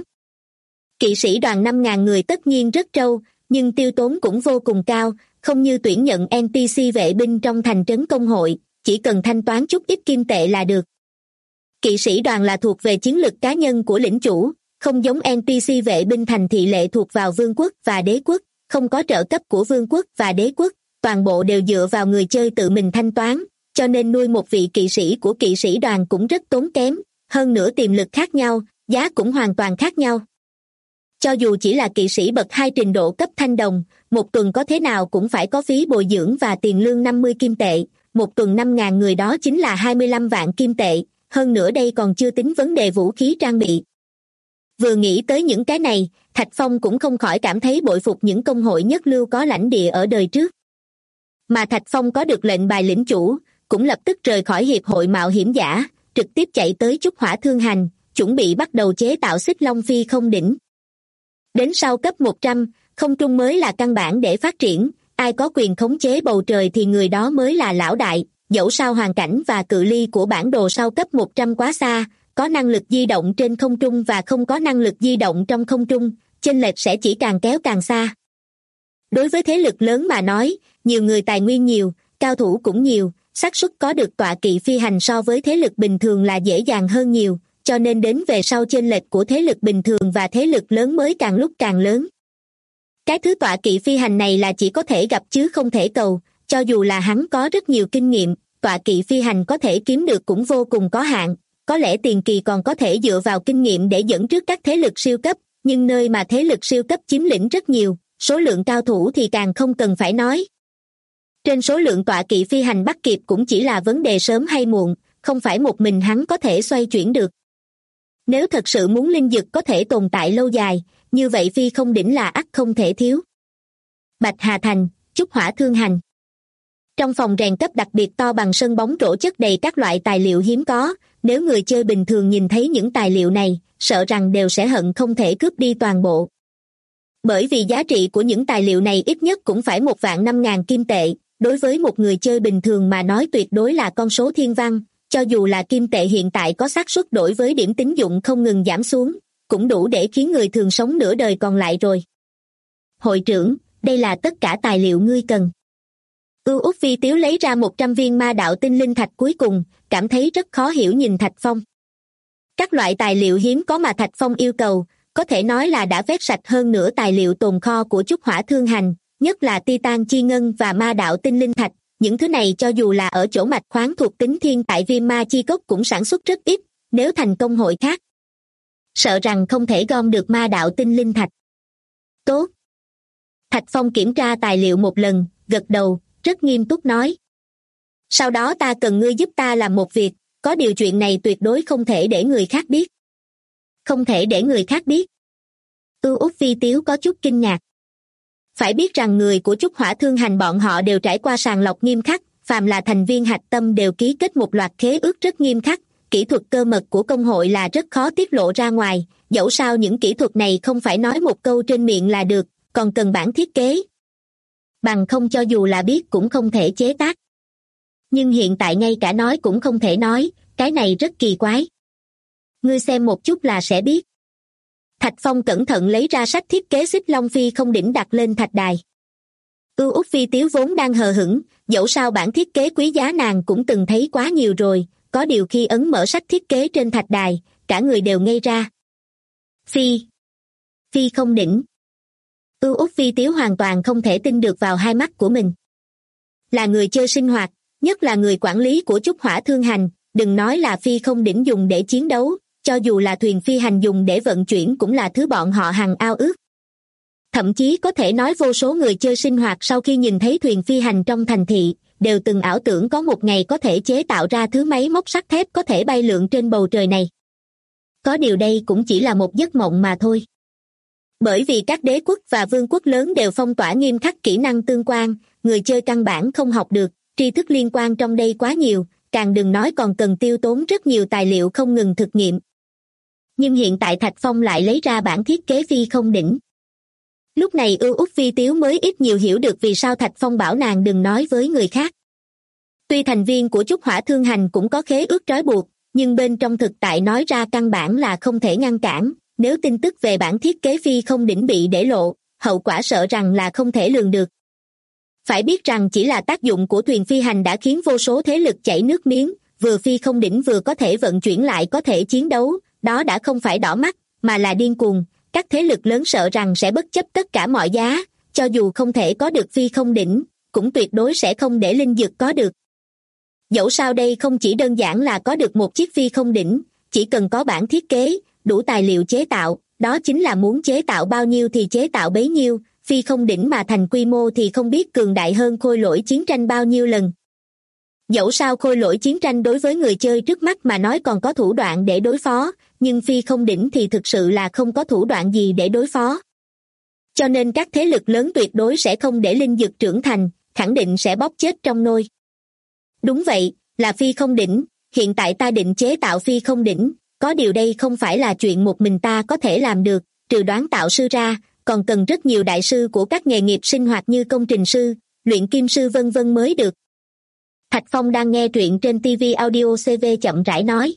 Kỵ sĩ đoàn 5.000 người tất nhiên rất trâu, nhưng tiêu tốn cũng vô cùng cao, không như tuyển nhận NPC vệ binh trong thành trấn công hội, chỉ cần thanh toán chút ít kim tệ là được. Kỵ sĩ đoàn là thuộc về chiến lực cá nhân của lĩnh chủ, không giống NPC vệ binh thành thị lệ thuộc vào vương quốc và đế quốc, không có trợ cấp của vương quốc và đế quốc, toàn bộ đều dựa vào người chơi tự mình thanh toán, cho nên nuôi một vị kỵ sĩ của kỵ sĩ đoàn cũng rất tốn kém, hơn nữa tiềm lực khác nhau, giá cũng hoàn toàn khác nhau. Cho dù chỉ là kỵ sĩ bậc 2 trình độ cấp thanh đồng, một tuần có thế nào cũng phải có phí bồi dưỡng và tiền lương 50 kim tệ, một tuần 5.000 người đó chính là 25 vạn kim tệ, hơn nữa đây còn chưa tính vấn đề vũ khí trang bị. Vừa nghĩ tới những cái này, Thạch Phong cũng không khỏi cảm thấy bội phục những công hội nhất lưu có lãnh địa ở đời trước. Mà Thạch Phong có được lệnh bài lĩnh chủ, cũng lập tức rời khỏi hiệp hội mạo hiểm giả, trực tiếp chạy tới trúc hỏa thương hành, chuẩn bị bắt đầu chế tạo xích long phi không đỉnh. Đến sau cấp 100, không trung mới là căn bản để phát triển, ai có quyền khống chế bầu trời thì người đó mới là lão đại, dẫu sao hoàn cảnh và cự ly của bản đồ sau cấp 100 quá xa, có năng lực di động trên không trung và không có năng lực di động trong không trung, chênh lệch sẽ chỉ càng kéo càng xa. Đối với thế lực lớn mà nói, nhiều người tài nguyên nhiều, cao thủ cũng nhiều, xác suất có được tọa kỵ phi hành so với thế lực bình thường là dễ dàng hơn nhiều, cho nên đến về sau chênh lệch của thế lực bình thường và thế lực lớn mới càng lúc càng lớn. Cái thứ tọa kỵ phi hành này là chỉ có thể gặp chứ không thể cầu, cho dù là hắn có rất nhiều kinh nghiệm, tọa kỵ phi hành có thể kiếm được cũng vô cùng có hạn, có lẽ tiền kỳ còn có thể dựa vào kinh nghiệm để dẫn trước các thế lực siêu cấp, nhưng nơi mà thế lực siêu cấp chiếm lĩnh rất nhiều, số lượng cao thủ thì càng không cần phải nói. Trên số lượng tọa kỵ phi hành bắt kịp cũng chỉ là vấn đề sớm hay muộn, không phải một mình hắn có thể xoay chuyển được. Nếu thật sự muốn linh dực có thể tồn tại lâu dài, như vậy phi không đỉnh là ắt không thể thiếu. Bạch Hà Thành, Trúc Hỏa Thương Hành. Trong phòng rèn cấp đặc biệt to bằng sân bóng rổ chất đầy các loại tài liệu hiếm có, nếu người chơi bình thường nhìn thấy những tài liệu này, sợ rằng đều sẽ hận không thể cướp đi toàn bộ. Bởi vì giá trị của những tài liệu này ít nhất cũng phải 1.500.000 kim tệ, đối với một người chơi bình thường mà nói tuyệt đối là con số thiên văn, cho dù là kim tệ hiện tại có xác suất đổi với điểm tín dụng không ngừng giảm xuống, cũng đủ để khiến người thường sống nửa đời còn lại rồi. Hội trưởng, đây là tất cả tài liệu ngươi cần. Út Phi Tiếu lấy ra 100 viên ma đạo tinh linh thạch cuối cùng, cảm thấy rất khó hiểu nhìn Thạch Phong. Các loại tài liệu hiếm có mà Thạch Phong yêu cầu, có thể nói là đã vét sạch hơn nửa tài liệu tồn kho của Trúc Hỏa Thương Hành, nhất là Titan Chi Ngân và ma đạo tinh linh thạch. Những thứ này cho dù là ở chỗ mạch khoáng thuộc tính thiên tại Viêm Ma Chi Cốc cũng sản xuất rất ít, nếu thành công hội khác, sợ rằng không thể gom được ma đạo tinh linh thạch. Tốt. Thạch Phong kiểm tra tài liệu một lần, gật đầu, rất nghiêm túc nói. Sau đó ta cần ngươi giúp ta làm một việc, có điều chuyện này tuyệt đối không thể để người khác biết. Không thể để người khác biết. Út Phi Tiếu có chút kinh ngạc. Phải biết rằng người của Trúc Hỏa Thương Hành bọn họ đều trải qua sàng lọc nghiêm khắc, phàm là thành viên hạch tâm đều ký kết một loạt khế ước rất nghiêm khắc, kỹ thuật cơ mật của công hội là rất khó tiết lộ ra ngoài, dẫu sao những kỹ thuật này không phải nói một câu trên miệng là được, còn cần bản thiết kế. Bằng không cho dù là biết cũng không thể chế tác. Nhưng hiện tại ngay cả nói cũng không thể nói, cái này rất kỳ quái. Ngươi xem một chút là sẽ biết. Thạch Phong cẩn thận lấy ra sách thiết kế xích Long Phi không đỉnh đặt lên thạch đài. Út Phi Tiếu vốn đang hờ hững, dẫu sao bản thiết kế quý giá nàng cũng từng thấy quá nhiều rồi, có điều khi ấn mở sách thiết kế trên thạch đài, cả người đều ngây ra. Phi không đỉnh. Út Phi Tiếu hoàn toàn không thể tin được vào hai mắt của mình. Là người chơi sinh hoạt, nhất là người quản lý của Trúc Hỏa Thương Hành, đừng nói là phi không đỉnh dùng để chiến đấu, cho dù là thuyền phi hành dùng để vận chuyển cũng là thứ bọn họ hằng ao ước. Thậm chí có thể nói vô số người chơi sinh hoạt sau khi nhìn thấy thuyền phi hành trong thành thị, đều từng ảo tưởng có một ngày có thể chế tạo ra thứ máy móc sắt thép có thể bay lượn trên bầu trời này. Có điều đây cũng chỉ là một giấc mộng mà thôi. Bởi vì các đế quốc và vương quốc lớn đều phong tỏa nghiêm khắc kỹ năng tương quan, người chơi căn bản không học được, tri thức liên quan trong đây quá nhiều, càng đừng nói còn cần tiêu tốn rất nhiều tài liệu không ngừng thực nghiệm. Nhưng hiện tại Thạch Phong lại lấy ra bản thiết kế phi không đỉnh. Lúc này Út Phi Tiếu mới ít nhiều hiểu được vì sao Thạch Phong bảo nàng đừng nói với người khác. Tuy thành viên của Trúc Hỏa Thương Hành cũng có khế ước trói buộc, nhưng bên trong thực tại nói ra căn bản là không thể ngăn cản, nếu tin tức về bản thiết kế phi không đỉnh bị để lộ, hậu quả sợ rằng là không thể lường được. Phải biết rằng chỉ là tác dụng của thuyền phi hành đã khiến vô số thế lực chảy nước miếng, vừa phi không đỉnh vừa có thể vận chuyển lại có thể chiến đấu, đó đã không phải đỏ mắt, mà là điên cuồng, các thế lực lớn sợ rằng sẽ bất chấp tất cả mọi giá, cho dù không thể có được phi không đỉnh, cũng tuyệt đối sẽ không để linh dực có được. Dẫu sao đây không chỉ đơn giản là có được một chiếc phi không đỉnh, chỉ cần có bản thiết kế, đủ tài liệu chế tạo, đó chính là muốn chế tạo bao nhiêu thì chế tạo bấy nhiêu, phi không đỉnh mà thành quy mô thì không biết cường đại hơn khôi lỗi chiến tranh bao nhiêu lần. Dẫu sao khôi lỗi chiến tranh đối với người chơi trước mắt mà nói còn có thủ đoạn để đối phó, nhưng phi không đỉnh thì thực sự là không có thủ đoạn gì để đối phó. Cho nên các thế lực lớn tuyệt đối sẽ không để linh dực trưởng thành, khẳng định sẽ bóp chết trong nôi. Đúng vậy, là phi không đỉnh, hiện tại ta định chế tạo phi không đỉnh, có điều đây không phải là chuyện một mình ta có thể làm được, trừ đoán tạo sư ra, còn cần rất nhiều đại sư của các nghề nghiệp sinh hoạt như công trình sư, luyện kim sư vân vân mới được. Thạch Phong đang nghe truyện trên TV Audio CV chậm rãi nói.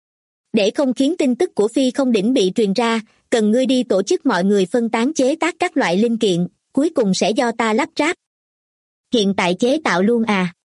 Để không khiến tin tức của phi không đỉnh bị truyền ra, cần ngươi đi tổ chức mọi người phân tán chế tác các loại linh kiện, cuối cùng sẽ do ta lắp ráp. Hiện tại chế tạo luôn à?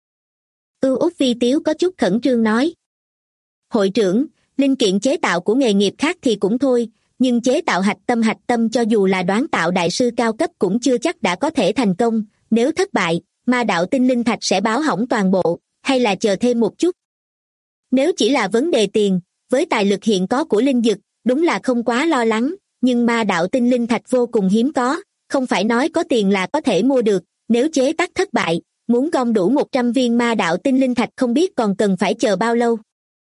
Út Phi Tiếu có chút khẩn trương nói. Hội trưởng, linh kiện chế tạo của nghề nghiệp khác thì cũng thôi, nhưng chế tạo hạch tâm cho dù là đoán tạo đại sư cao cấp cũng chưa chắc đã có thể thành công, nếu thất bại, ma đạo tinh linh thạch sẽ báo hỏng toàn bộ, hay là chờ thêm một chút. Nếu chỉ là vấn đề tiền, với tài lực hiện có của linh dực, đúng là không quá lo lắng, nhưng ma đạo tinh linh thạch vô cùng hiếm có, không phải nói có tiền là có thể mua được, nếu chế tác thất bại, muốn gom đủ 100 viên ma đạo tinh linh thạch không biết còn cần phải chờ bao lâu.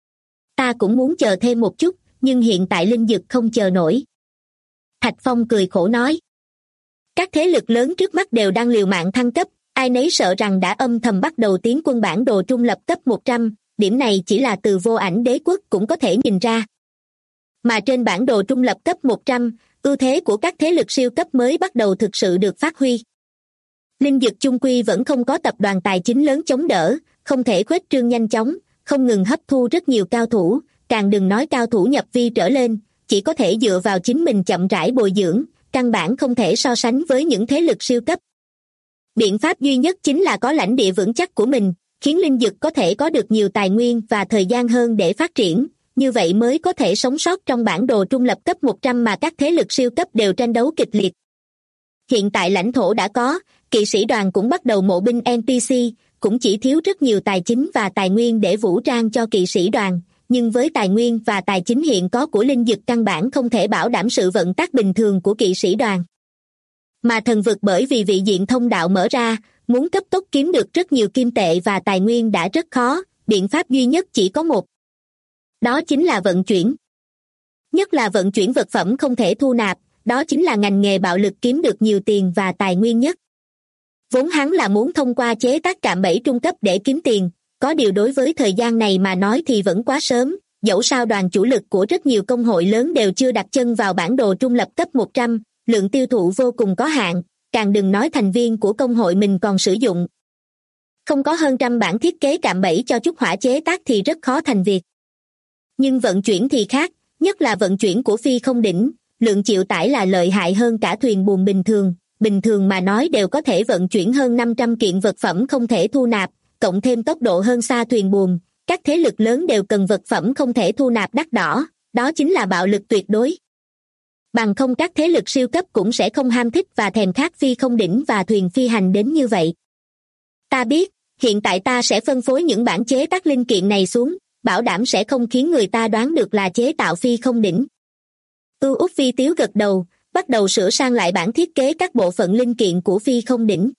Ta cũng muốn chờ thêm một chút, nhưng hiện tại linh dực không chờ nổi. Thạch Phong cười khổ nói. Các thế lực lớn trước mắt đều đang liều mạng thăng cấp, ai nấy sợ rằng đã âm thầm bắt đầu tiến quân bản đồ trung lập cấp 100, điểm này chỉ là từ Vô Ảnh Đế quốc cũng có thể nhìn ra. Mà trên bản đồ trung lập cấp 100, ưu thế của các thế lực siêu cấp mới bắt đầu thực sự được phát huy. Linh dực chung quy vẫn không có tập đoàn tài chính lớn chống đỡ, không thể khuếch trương nhanh chóng, không ngừng hấp thu rất nhiều cao thủ, càng đừng nói cao thủ nhập vi trở lên, chỉ có thể dựa vào chính mình chậm rãi bồi dưỡng, căn bản không thể so sánh với những thế lực siêu cấp. Biện pháp duy nhất chính là có lãnh địa vững chắc của mình, khiến linh dực có thể có được nhiều tài nguyên và thời gian hơn để phát triển, như vậy mới có thể sống sót trong bản đồ trung lập cấp 100 mà các thế lực siêu cấp đều tranh đấu kịch liệt. Hiện tại lãnh thổ đã có, kỵ sĩ đoàn cũng bắt đầu mộ binh NPC, cũng chỉ thiếu rất nhiều tài chính và tài nguyên để vũ trang cho kỵ sĩ đoàn, nhưng với tài nguyên và tài chính hiện có của linh dực căn bản không thể bảo đảm sự vận tác bình thường của kỵ sĩ đoàn. Mà thần vực bởi vì vị diện thông đạo mở ra, muốn cấp tốc kiếm được rất nhiều kim tệ và tài nguyên đã rất khó, biện pháp duy nhất chỉ có một. Đó chính là vận chuyển. Nhất là vận chuyển vật phẩm không thể thu nạp, đó chính là ngành nghề bạo lực kiếm được nhiều tiền và tài nguyên nhất. Vốn hắn là muốn thông qua chế tác cạm bẫy trung cấp để kiếm tiền, có điều đối với thời gian này mà nói thì vẫn quá sớm, dẫu sao đoàn chủ lực của rất nhiều công hội lớn đều chưa đặt chân vào bản đồ trung lập cấp 100, lượng tiêu thụ vô cùng có hạn, càng đừng nói thành viên của công hội mình còn sử dụng. Không có hơn trăm bản thiết kế cạm bẫy cho Trúc Hỏa chế tác thì rất khó thành việc. Nhưng vận chuyển thì khác, nhất là vận chuyển của phi không đỉnh, lượng chịu tải là lợi hại hơn cả thuyền buồm bình thường mà nói đều có thể vận chuyển hơn 500 kiện vật phẩm không thể thu nạp, cộng thêm tốc độ hơn xa thuyền buồm, các thế lực lớn đều cần vật phẩm không thể thu nạp đắt đỏ, đó chính là bạo lực tuyệt đối. Bằng không các thế lực siêu cấp cũng sẽ không ham thích và thèm khát phi không đỉnh và thuyền phi hành đến như vậy. Ta biết, hiện tại ta sẽ phân phối những bản chế tác linh kiện này xuống, bảo đảm sẽ không khiến người ta đoán được là chế tạo phi không đỉnh. Út Vi Tiếu gật đầu, bắt đầu sửa sang lại bản thiết kế các bộ phận linh kiện của phi không đỉnh.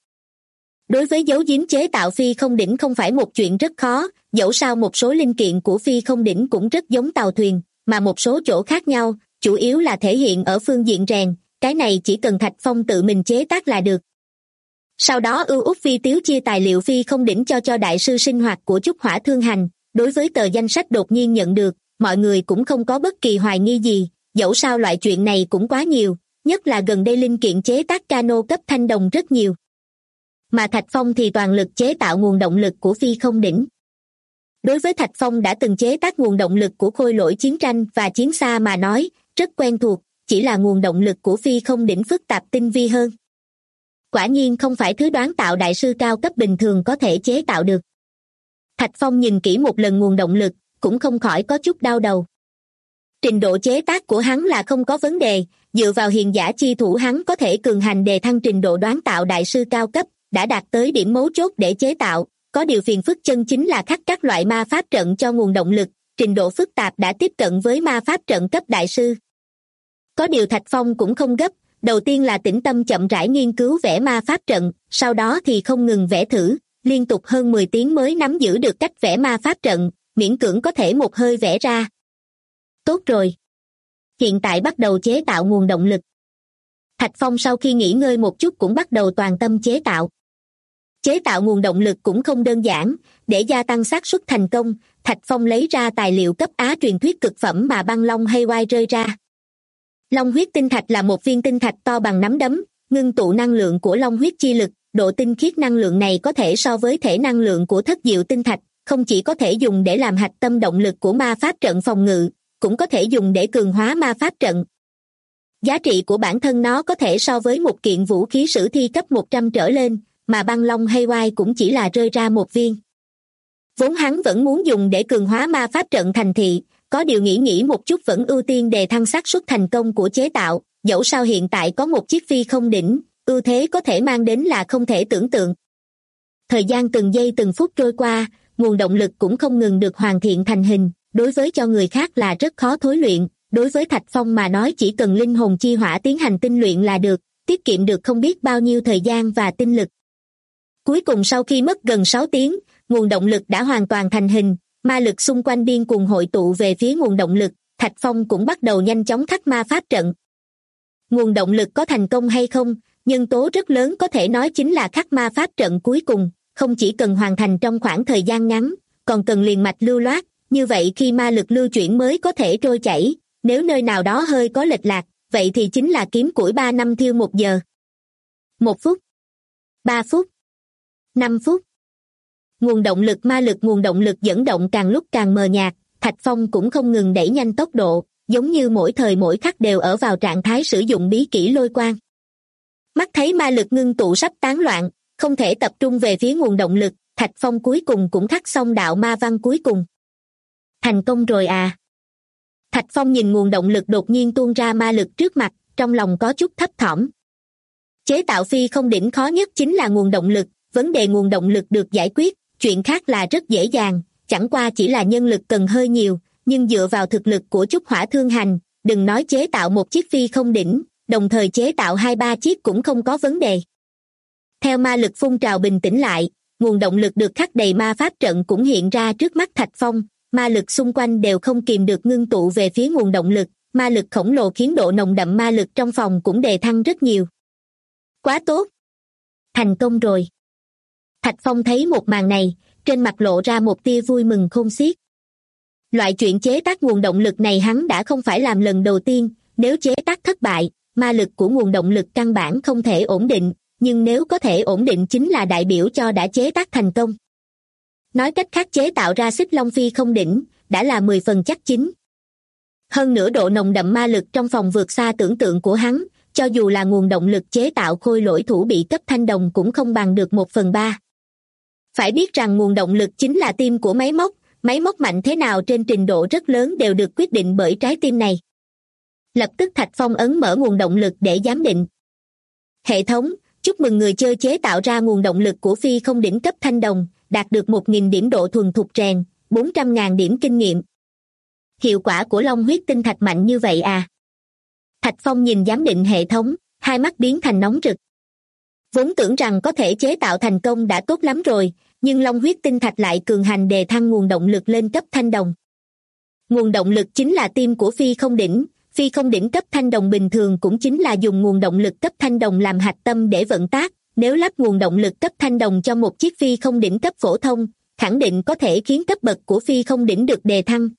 Đối với giấu giếm chế tạo phi không đỉnh không phải một chuyện rất khó, dẫu sao một số linh kiện của phi không đỉnh cũng rất giống tàu thuyền, mà một số chỗ khác nhau, chủ yếu là thể hiện ở phương diện rèn, cái này chỉ cần Thạch Phong tự mình chế tác là được. Sau đó Út Vi Tiếu chia tài liệu phi không đỉnh cho đại sư sinh hoạt của Trúc Hỏa Thương Hành, đối với tờ danh sách đột nhiên nhận được, mọi người cũng không có bất kỳ hoài nghi gì, dẫu sao loại chuyện này cũng quá nhiều, nhất là gần đây linh kiện chế tác cano cấp thanh đồng rất nhiều. Mà Thạch Phong thì toàn lực chế tạo nguồn động lực của phi không đỉnh. Đối với Thạch Phong đã từng chế tác nguồn động lực của khôi lỗi chiến tranh và chiến xa mà nói, rất quen thuộc, chỉ là nguồn động lực của phi không đỉnh phức tạp tinh vi hơn. Quả nhiên không phải thứ đoán tạo đại sư cao cấp bình thường có thể chế tạo được. Thạch Phong nhìn kỹ một lần nguồn động lực, cũng không khỏi có chút đau đầu. Trình độ chế tác của hắn là không có vấn đề, dựa vào hiền giả chi thủ hắn có thể cường hành đề thăng trình độ đoán tạo đại sư cao cấp, đã đạt tới điểm mấu chốt để chế tạo, có điều phiền phức chân chính là khắc các loại ma pháp trận cho nguồn động lực, trình độ phức tạp đã tiếp cận với ma pháp trận cấp đại sư. Có điều Thạch Phong cũng không gấp, đầu tiên là tĩnh tâm chậm rãi nghiên cứu vẽ ma pháp trận, sau đó thì không ngừng vẽ thử, liên tục hơn 10 tiếng mới nắm giữ được cách vẽ ma pháp trận, miễn cưỡng có thể một hơi vẽ ra. Tốt rồi. Hiện tại bắt đầu chế tạo nguồn động lực. Thạch Phong sau khi nghỉ ngơi một chút cũng bắt đầu toàn tâm chế tạo. Chế tạo nguồn động lực cũng không đơn giản, để gia tăng xác suất thành công, Thạch Phong lấy ra tài liệu cấp Á truyền thuyết cực phẩm mà băng long Haywire rơi ra. Long huyết tinh thạch là một viên tinh thạch to bằng nắm đấm, ngưng tụ năng lượng của long huyết chi lực, độ tinh khiết năng lượng này có thể so với thể năng lượng của thất diệu tinh thạch, không chỉ có thể dùng để làm hạch tâm động lực của ma pháp trận phòng ngự, cũng có thể dùng để cường hóa ma pháp trận. Giá trị của bản thân nó có thể so với một kiện vũ khí sử thi cấp 100 trở lên, mà băng long Haywire cũng chỉ là rơi ra một viên. Vốn hắn vẫn muốn dùng để cường hóa ma pháp trận thành thị, có điều nghĩ một chút vẫn ưu tiên đề thăng xác suất thành công của chế tạo, dẫu sao hiện tại có một chiếc phi không đỉnh, ưu thế có thể mang đến là không thể tưởng tượng. Thời gian từng giây từng phút trôi qua, nguồn động lực cũng không ngừng được hoàn thiện thành hình, đối với cho người khác là rất khó thối luyện, đối với Thạch Phong mà nói chỉ cần linh hồn chi hỏa tiến hành tinh luyện là được, tiết kiệm được không biết bao nhiêu thời gian và tinh lực. Cuối cùng sau khi mất gần 6 tiếng, nguồn động lực đã hoàn toàn thành hình, ma lực xung quanh điên cuồng hội tụ về phía nguồn động lực, Thạch Phong cũng bắt đầu nhanh chóng khắc ma pháp trận. Nguồn động lực có thành công hay không, nhân tố rất lớn có thể nói chính là khắc ma pháp trận cuối cùng, không chỉ cần hoàn thành trong khoảng thời gian ngắn, còn cần liền mạch lưu loát, như vậy khi ma lực lưu chuyển mới có thể trôi chảy, nếu nơi nào đó hơi có lệch lạc, vậy thì chính là kiếm củi 3 năm thiêu 1 giờ. 1 phút, 3 phút, 5 phút. Nguồn động lực nguồn động lực dẫn động càng lúc càng mờ nhạt, Thạch Phong cũng không ngừng đẩy nhanh tốc độ, giống như mỗi thời mỗi khắc đều ở vào trạng thái sử dụng bí kỹ lôi quang. Mắt thấy ma lực ngưng tụ sắp tán loạn, không thể tập trung về phía nguồn động lực, Thạch Phong cuối cùng cũng khắc xong đạo ma văn cuối cùng. Thành công rồi à? Thạch Phong nhìn nguồn động lực đột nhiên tuôn ra ma lực trước mặt, trong lòng có chút thấp thỏm. Chế tạo phi không đỉnh khó nhất chính là nguồn động lực, vấn đề nguồn động lực được giải quyết, chuyện khác là rất dễ dàng, chẳng qua chỉ là nhân lực cần hơi nhiều, nhưng dựa vào thực lực của Trúc Hỏa Thương Hành, đừng nói chế tạo một chiếc phi không đỉnh, đồng thời chế tạo 2-3 chiếc cũng không có vấn đề. Theo ma lực phun trào bình tĩnh lại, nguồn động lực được khắc đầy ma pháp trận cũng hiện ra trước mắt Thạch Phong, ma lực xung quanh đều không kìm được ngưng tụ về phía nguồn động lực, ma lực khổng lồ khiến độ nồng đậm ma lực trong phòng cũng đề thăng rất nhiều. Quá tốt! Thành công rồi! Thạch Phong thấy một màn này, trên mặt lộ ra một tia vui mừng khôn xiết. Loại chuyện chế tác nguồn động lực này hắn đã không phải làm lần đầu tiên, nếu chế tác thất bại, ma lực của nguồn động lực căn bản không thể ổn định, nhưng nếu có thể ổn định chính là đại biểu cho đã chế tác thành công. Nói cách khác chế tạo ra xích long phi không đỉnh, đã là 10 phần chắc chín. Hơn nữa độ nồng đậm ma lực trong phòng vượt xa tưởng tượng của hắn, cho dù là nguồn động lực chế tạo khôi lỗi thủ bị cấp thanh đồng cũng không bằng được 1/3. Phải biết rằng nguồn động lực chính là tim của máy móc mạnh thế nào trên trình độ rất lớn đều được quyết định bởi trái tim này. Lập tức Thạch Phong ấn mở nguồn động lực để giám định. Hệ thống, chúc mừng người chơi chế tạo ra nguồn động lực của phi không đỉnh cấp thanh đồng, đạt được 1.000 điểm độ thuần thục rèn, 400.000 điểm kinh nghiệm. Hiệu quả của long huyết tinh thạch mạnh như vậy à? Thạch Phong nhìn giám định hệ thống, hai mắt biến thành nóng rực. Vốn tưởng rằng có thể chế tạo thành công đã tốt lắm rồi, nhưng long huyết tinh thạch lại cường hành đề thăng nguồn động lực lên cấp thanh đồng. Nguồn động lực chính là tim của phi không đỉnh cấp thanh đồng bình thường cũng chính là dùng nguồn động lực cấp thanh đồng làm hạch tâm để vận tác, nếu lắp nguồn động lực cấp thanh đồng cho một chiếc phi không đỉnh cấp phổ thông, khẳng định có thể khiến cấp bậc của phi không đỉnh được đề thăng.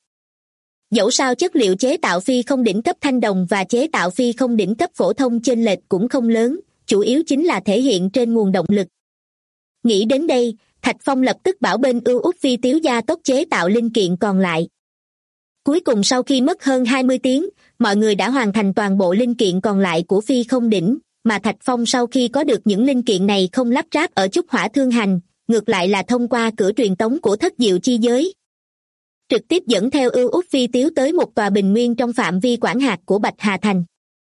Dẫu sao chất liệu chế tạo phi không đỉnh cấp thanh đồng và chế tạo phi không đỉnh cấp phổ thông chênh lệch cũng không lớn, chủ yếu chính là thể hiện trên nguồn động lực. Nghĩ đến đây, Thạch Phong lập tức bảo bên ưu út phi tiếu gia tốc chế tạo linh kiện còn lại. Cuối cùng sau khi mất hơn 20 tiếng, mọi người đã hoàn thành toàn bộ linh kiện còn lại của phi không đỉnh, mà Thạch Phong sau khi có được những linh kiện này không lắp ráp ở Trúc Hỏa Thương Hành, ngược lại là thông qua cửa truyền tống của Thất Diệu Chi Giới, trực tiếp dẫn theo ưu út phi tiếu tới một tòa bình nguyên trong phạm vi quản hạt của Bạch Hà Thành.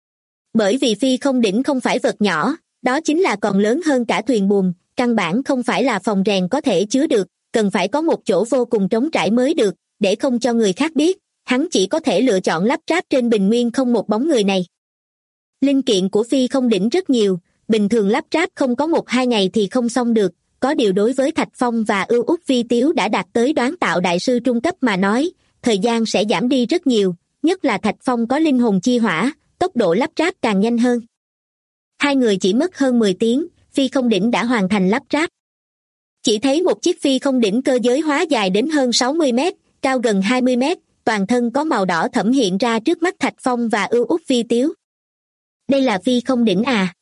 Bởi vì phi không đỉnh không phải vật nhỏ, đó chính là còn lớn hơn cả thuyền buồm, căn bản không phải là phòng rèn có thể chứa được, cần phải có một chỗ vô cùng trống trải mới được, để không cho người khác biết, hắn chỉ có thể lựa chọn lắp ráp trên bình nguyên không một bóng người này. Linh kiện của phi không đỉnh rất nhiều, bình thường lắp ráp không có 1-2 ngày thì không xong được, có điều đối với Thạch Phong và ưu út phi tiếu đã đạt tới đoán tạo đại sư trung cấp mà nói, thời gian sẽ giảm đi rất nhiều, nhất là Thạch Phong có linh hồn chi hỏa, tốc độ lắp ráp càng nhanh hơn. Hai người chỉ mất hơn 10 tiếng, phi không đỉnh đã hoàn thành lắp ráp. Chỉ thấy một chiếc phi không đỉnh cơ giới hóa dài đến hơn 60 mét, cao gần 20 mét, toàn thân có màu đỏ thẫm hiện ra trước mắt Thạch Phong và ưu út phi tiếu. Đây là phi không đỉnh à?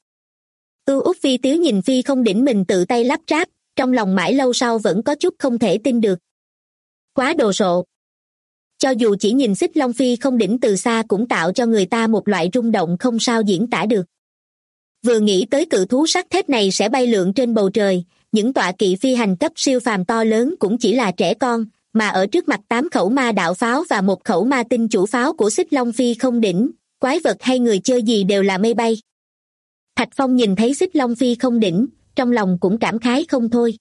Ưu út phi tiếu nhìn phi không đỉnh mình tự tay lắp ráp, trong lòng mãi lâu sau vẫn có chút không thể tin được. Quá đồ sộ. Cho dù chỉ nhìn xích long phi không đỉnh từ xa cũng tạo cho người ta một loại rung động không sao diễn tả được. Vừa nghĩ tới cự thú sắt thép này sẽ bay lượn trên bầu trời, những tọa kỵ phi hành cấp siêu phàm to lớn cũng chỉ là trẻ con, mà ở trước mặt 8 khẩu ma đạo pháo và 1 khẩu ma tinh chủ pháo của xích long phi không đỉnh, quái vật hay người chơi gì đều là mây bay. Thạch Phong nhìn thấy xích long phi không đỉnh, trong lòng cũng cảm khái không thôi.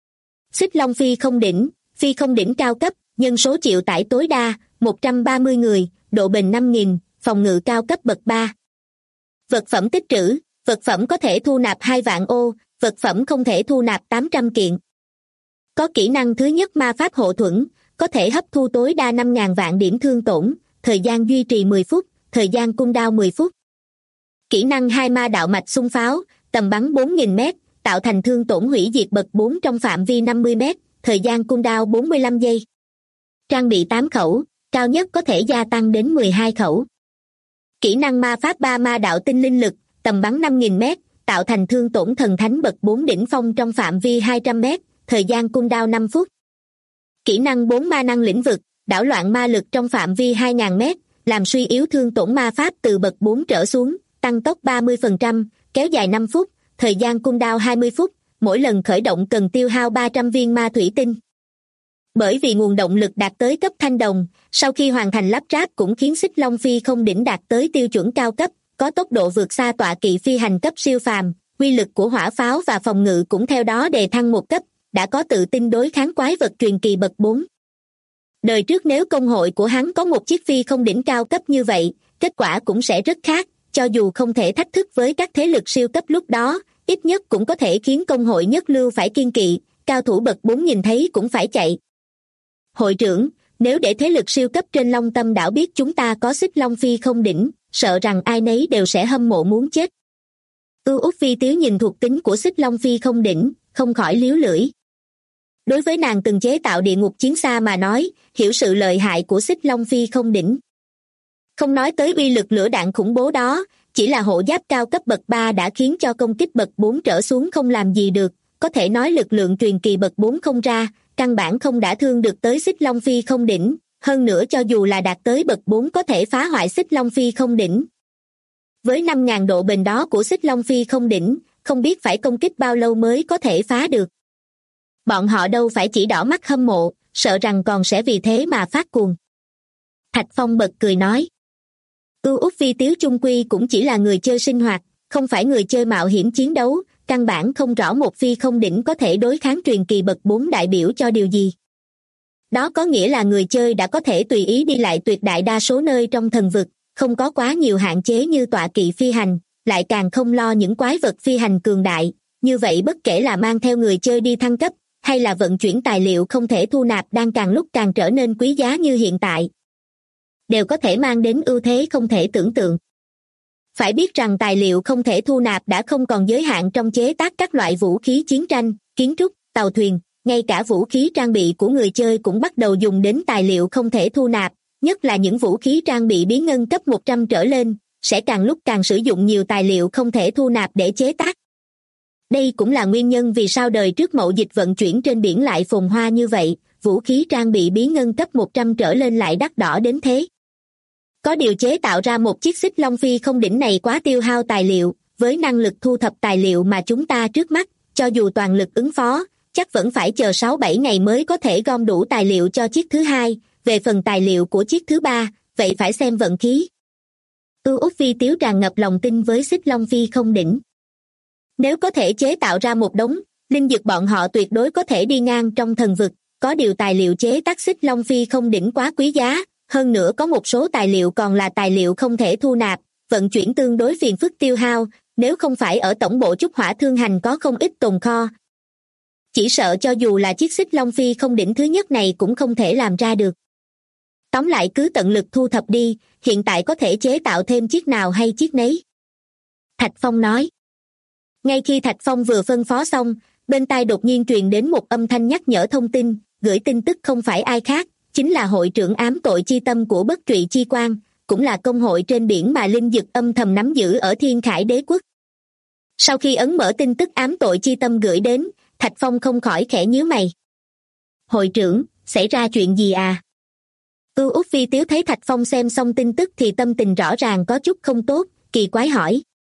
Xích long phi không đỉnh cao cấp, nhân số chịu tải tối đa, 130 người, độ bền 5.000, phòng ngự cao cấp bậc 3. Vật phẩm tích trữ, vật phẩm có thể thu nạp 2 vạn ô, vật phẩm không thể thu nạp 800 kiện. Có kỹ năng thứ nhất ma pháp hộ thuẫn, có thể hấp thu tối đa 5.000 vạn điểm thương tổn, thời gian duy trì 10 phút, thời gian cooldown 10 phút. Kỹ năng 2 ma đạo mạch xung pháo, tầm bắn 4.000 m, tạo thành thương tổn hủy diệt bậc 4 trong phạm vi 50 m, thời gian cooldown 45 giây. Trang bị 8 khẩu, cao nhất có thể gia tăng đến 12 khẩu. Kỹ năng ma pháp 3 ma đạo tinh linh lực, tầm bắn 5.000 m, tạo thành thương tổn thần thánh bậc 4 đỉnh phong trong phạm vi 200 m, thời gian cooldown 5 phút. Kỹ năng 4 ma năng lĩnh vực, đảo loạn ma lực trong phạm vi 2.000 m, làm suy yếu thương tổn ma pháp từ bậc 4 trở xuống, tăng tốc 30%, kéo dài 5 phút, thời gian cooldown 20 phút, mỗi lần khởi động cần tiêu hao 300 viên ma thủy tinh. Bởi vì nguồn động lực đạt tới cấp thanh đồng, sau khi hoàn thành lắp ráp cũng khiến xích long phi không đỉnh đạt tới tiêu chuẩn cao cấp, có tốc độ vượt xa tọa kỵ phi hành cấp siêu phàm, uy lực của hỏa pháo và phòng ngự cũng theo đó đề thăng một cấp, đã có tự tin đối kháng quái vật truyền kỳ bậc 4. Đời trước nếu công hội của hắn có một chiếc phi không đỉnh cao cấp như vậy, kết quả cũng sẽ rất khác, cho dù không thể thách thức với các thế lực siêu cấp lúc đó, ít nhất cũng có thể khiến công hội nhất lưu phải kiêng kỵ, cao thủ bậc 4 nhìn thấy cũng phải chạy. Hội trưởng, nếu để thế lực siêu cấp trên Long Tâm đảo biết chúng ta có xích long phi không đỉnh, sợ rằng ai nấy đều sẽ hâm mộ muốn chết. Út Phi Tiếu nhìn thuộc tính của xích long phi không đỉnh, không khỏi líu lưỡi. Đối với nàng từng chế tạo địa ngục chiến xa mà nói, hiểu sự lợi hại của xích long phi không đỉnh. Không nói tới uy lực lửa đạn khủng bố đó, chỉ là hộ giáp cao cấp bậc 3 đã khiến cho công kích bậc 4 trở xuống không làm gì được, có thể nói lực lượng truyền kỳ bậc 4 không ra, căn bản không đả thương được tới xích long phi không đỉnh, hơn nữa cho dù là đạt tới bậc 4 có thể phá hoại xích long phi không đỉnh. Với 5.000 độ bền đó của xích long phi không đỉnh, không biết phải công kích bao lâu mới có thể phá được. Bọn họ đâu phải chỉ đỏ mắt hâm mộ, sợ rằng còn sẽ vì thế mà phát cuồng. Thạch Phong bật cười nói. Út Phi Tiếu chung quy cũng chỉ là người chơi sinh hoạt, không phải người chơi mạo hiểm chiến đấu, căn bản không rõ một phi không đỉnh có thể đối kháng truyền kỳ bậc 4 đại biểu cho điều gì. Đó có nghĩa là người chơi đã có thể tùy ý đi lại tuyệt đại đa số nơi trong thần vực, không có quá nhiều hạn chế như tọa kỵ phi hành, lại càng không lo những quái vật phi hành cường đại, như vậy bất kể là mang theo người chơi đi thăng cấp, hay là vận chuyển tài liệu không thể thu nạp đang càng lúc càng trở nên quý giá như hiện tại, đều có thể mang đến ưu thế không thể tưởng tượng. Phải biết rằng tài liệu không thể thu nạp đã không còn giới hạn trong chế tác các loại vũ khí chiến tranh, kiến trúc, tàu thuyền, ngay cả vũ khí trang bị của người chơi cũng bắt đầu dùng đến tài liệu không thể thu nạp, nhất là những vũ khí trang bị bí ngân cấp 100 trở lên, sẽ càng lúc càng sử dụng nhiều tài liệu không thể thu nạp để chế tác. Đây cũng là nguyên nhân vì sao đời trước mậu dịch vận chuyển trên biển lại phồn hoa như vậy, vũ khí trang bị bí ngân cấp 100 trở lên lại đắt đỏ đến thế. Có điều chế tạo ra một chiếc xích long phi không đỉnh này quá tiêu hao tài liệu, với năng lực thu thập tài liệu mà chúng ta trước mắt, cho dù toàn lực ứng phó, chắc vẫn phải chờ 6-7 ngày mới có thể gom đủ tài liệu cho chiếc thứ hai, về phần tài liệu của chiếc thứ ba, vậy phải xem vận khí. Út Phi Tiếu tràn ngập lòng tin với xích long phi không đỉnh. Nếu có thể chế tạo ra một đống, linh dược bọn họ tuyệt đối có thể đi ngang trong thần vực, có điều tài liệu chế tác xích long phi không đỉnh quá quý giá, hơn nữa có một số tài liệu còn là tài liệu không thể thu nạp, vận chuyển tương đối phiền phức tiêu hao, nếu không phải ở tổng bộ Trúc Hỏa Thương Hành có không ít tồn kho. Chỉ sợ cho dù là chiếc xích long phi không đỉnh thứ nhất này cũng không thể làm ra được. Tóm lại cứ tận lực thu thập đi, hiện tại có thể chế tạo thêm chiếc nào hay chiếc nấy. Thạch Phong nói. Ngay khi Thạch Phong vừa phân phó xong, bên tai đột nhiên truyền đến một âm thanh nhắc nhở thông tin, gửi tin tức không phải ai khác, chính là hội trưởng ám tội chi tâm của Bất Trụy Chi Quan, cũng là công hội trên biển mà Linh Dực âm thầm nắm giữ ở Thiên Khải Đế Quốc. Sau khi ấn mở tin tức ám tội chi tâm gửi đến, Thạch Phong không khỏi khẽ nhíu mày. Hội trưởng, xảy ra chuyện gì à? Út Phi Tiếu thấy Thạch Phong xem xong tin tức thì tâm tình rõ ràng có chút không tốt, kỳ quái hỏi.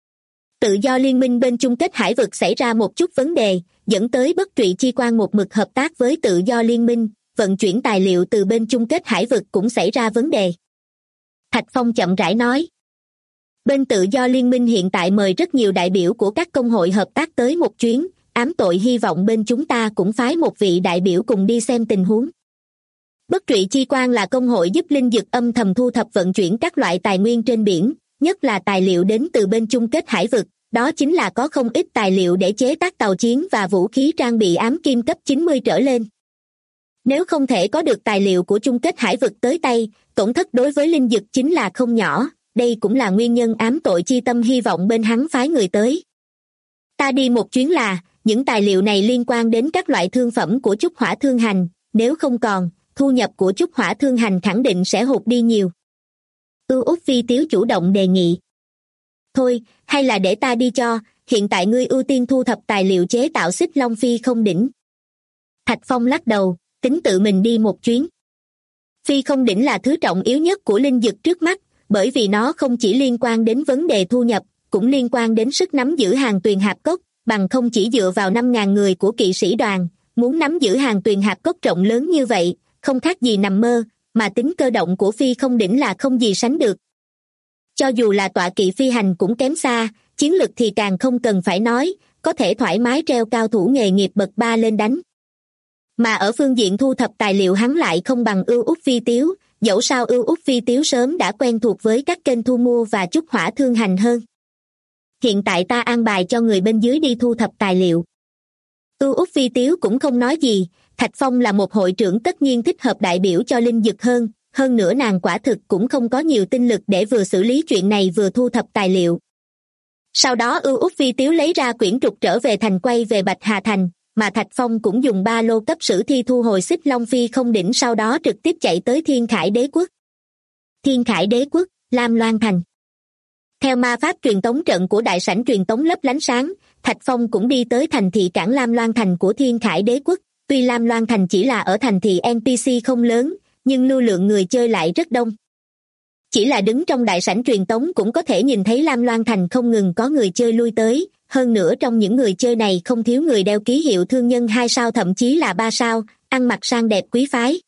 Tự do liên minh bên chung kết hải vực xảy ra một chút vấn đề, dẫn tới Bất Trụy Chi Quan một mực hợp tác với tự do liên minh, vận chuyển tài liệu từ bên chung kết hải vực cũng xảy ra vấn đề. Thạch Phong chậm rãi nói. Bên tự do liên minh hiện tại mời rất nhiều đại biểu của các công hội hợp tác tới một chuyến, ám tội hy vọng bên chúng ta cũng phái một vị đại biểu cùng đi xem tình huống. Bất Trụy Chi Quan là công hội giúp Linh Dực âm thầm thu thập vận chuyển các loại tài nguyên trên biển, nhất là tài liệu đến từ bên chung kết hải vực, đó chính là có không ít tài liệu để chế tác tàu chiến và vũ khí trang bị ám kim cấp 90 trở lên. Nếu không thể có được tài liệu của chung kết hải vực tới tay, tổn thất đối với linh dực chính là không nhỏ, đây cũng là nguyên nhân ám tội chi tâm hy vọng bên hắn phái người tới. Ta đi một chuyến là, những tài liệu này liên quan đến các loại thương phẩm của trúc hỏa thương hành, nếu không còn, thu nhập của trúc hỏa thương hành khẳng định sẽ hụt đi nhiều. Út Phi Tiếu chủ động đề nghị. Thôi, hay là để ta đi cho, hiện tại ngươi ưu tiên thu thập tài liệu chế tạo xích long phi không đỉnh. Thạch Phong lắc đầu, tính tự mình đi một chuyến. Phi không đỉnh là thứ trọng yếu nhất của linh dực trước mắt, bởi vì nó không chỉ liên quan đến vấn đề thu nhập, cũng liên quan đến sức nắm giữ hàng tuyền hạp cốc, bằng không chỉ dựa vào 5.000 người của kỵ sĩ đoàn, muốn nắm giữ hàng tuyền hạp cốc rộng lớn như vậy, không khác gì nằm mơ, mà tính cơ động của Phi không đỉnh là không gì sánh được. Cho dù là tọa kỵ phi hành cũng kém xa, chiến lực thì càng không cần phải nói, có thể thoải mái treo cao thủ nghề nghiệp bậc 3 lên đánh. Mà ở phương diện thu thập tài liệu hắn lại không bằng Út Phi Tiếu, dẫu sao Út Phi Tiếu sớm đã quen thuộc với các kênh thu mua và trúc hỏa thương hành hơn. Hiện tại ta an bài cho người bên dưới đi thu thập tài liệu. Út Phi Tiếu cũng không nói gì, Thạch Phong là một hội trưởng tất nhiên thích hợp đại biểu cho linh dực hơn nữa nàng quả thực cũng không có nhiều tinh lực để vừa xử lý chuyện này vừa thu thập tài liệu. Sau đó Út Phi Tiếu lấy ra quyển trục trở về thành quay về Bạch Hà Thành, mà Thạch Phong cũng dùng ba lô cấp sử thi thu hồi xích long phi không đỉnh, sau đó trực tiếp chạy tới Thiên Khải Đế Quốc. Thiên Khải Đế Quốc, Lam Loan Thành. Theo ma pháp truyền tống trận của đại sảnh truyền tống lấp lánh sáng, Thạch Phong cũng đi tới thành thị cảng Lam Loan Thành của Thiên Khải Đế Quốc. Tuy Lam Loan Thành chỉ là ở thành thị NPC không lớn, nhưng lưu lượng người chơi lại rất đông. Chỉ là đứng trong đại sảnh truyền tống cũng có thể nhìn thấy Lam Loan Thành không ngừng có người chơi lui tới, hơn nữa trong những người chơi này không thiếu người đeo ký hiệu thương nhân 2 sao thậm chí là 3 sao, ăn mặc sang đẹp quý phái.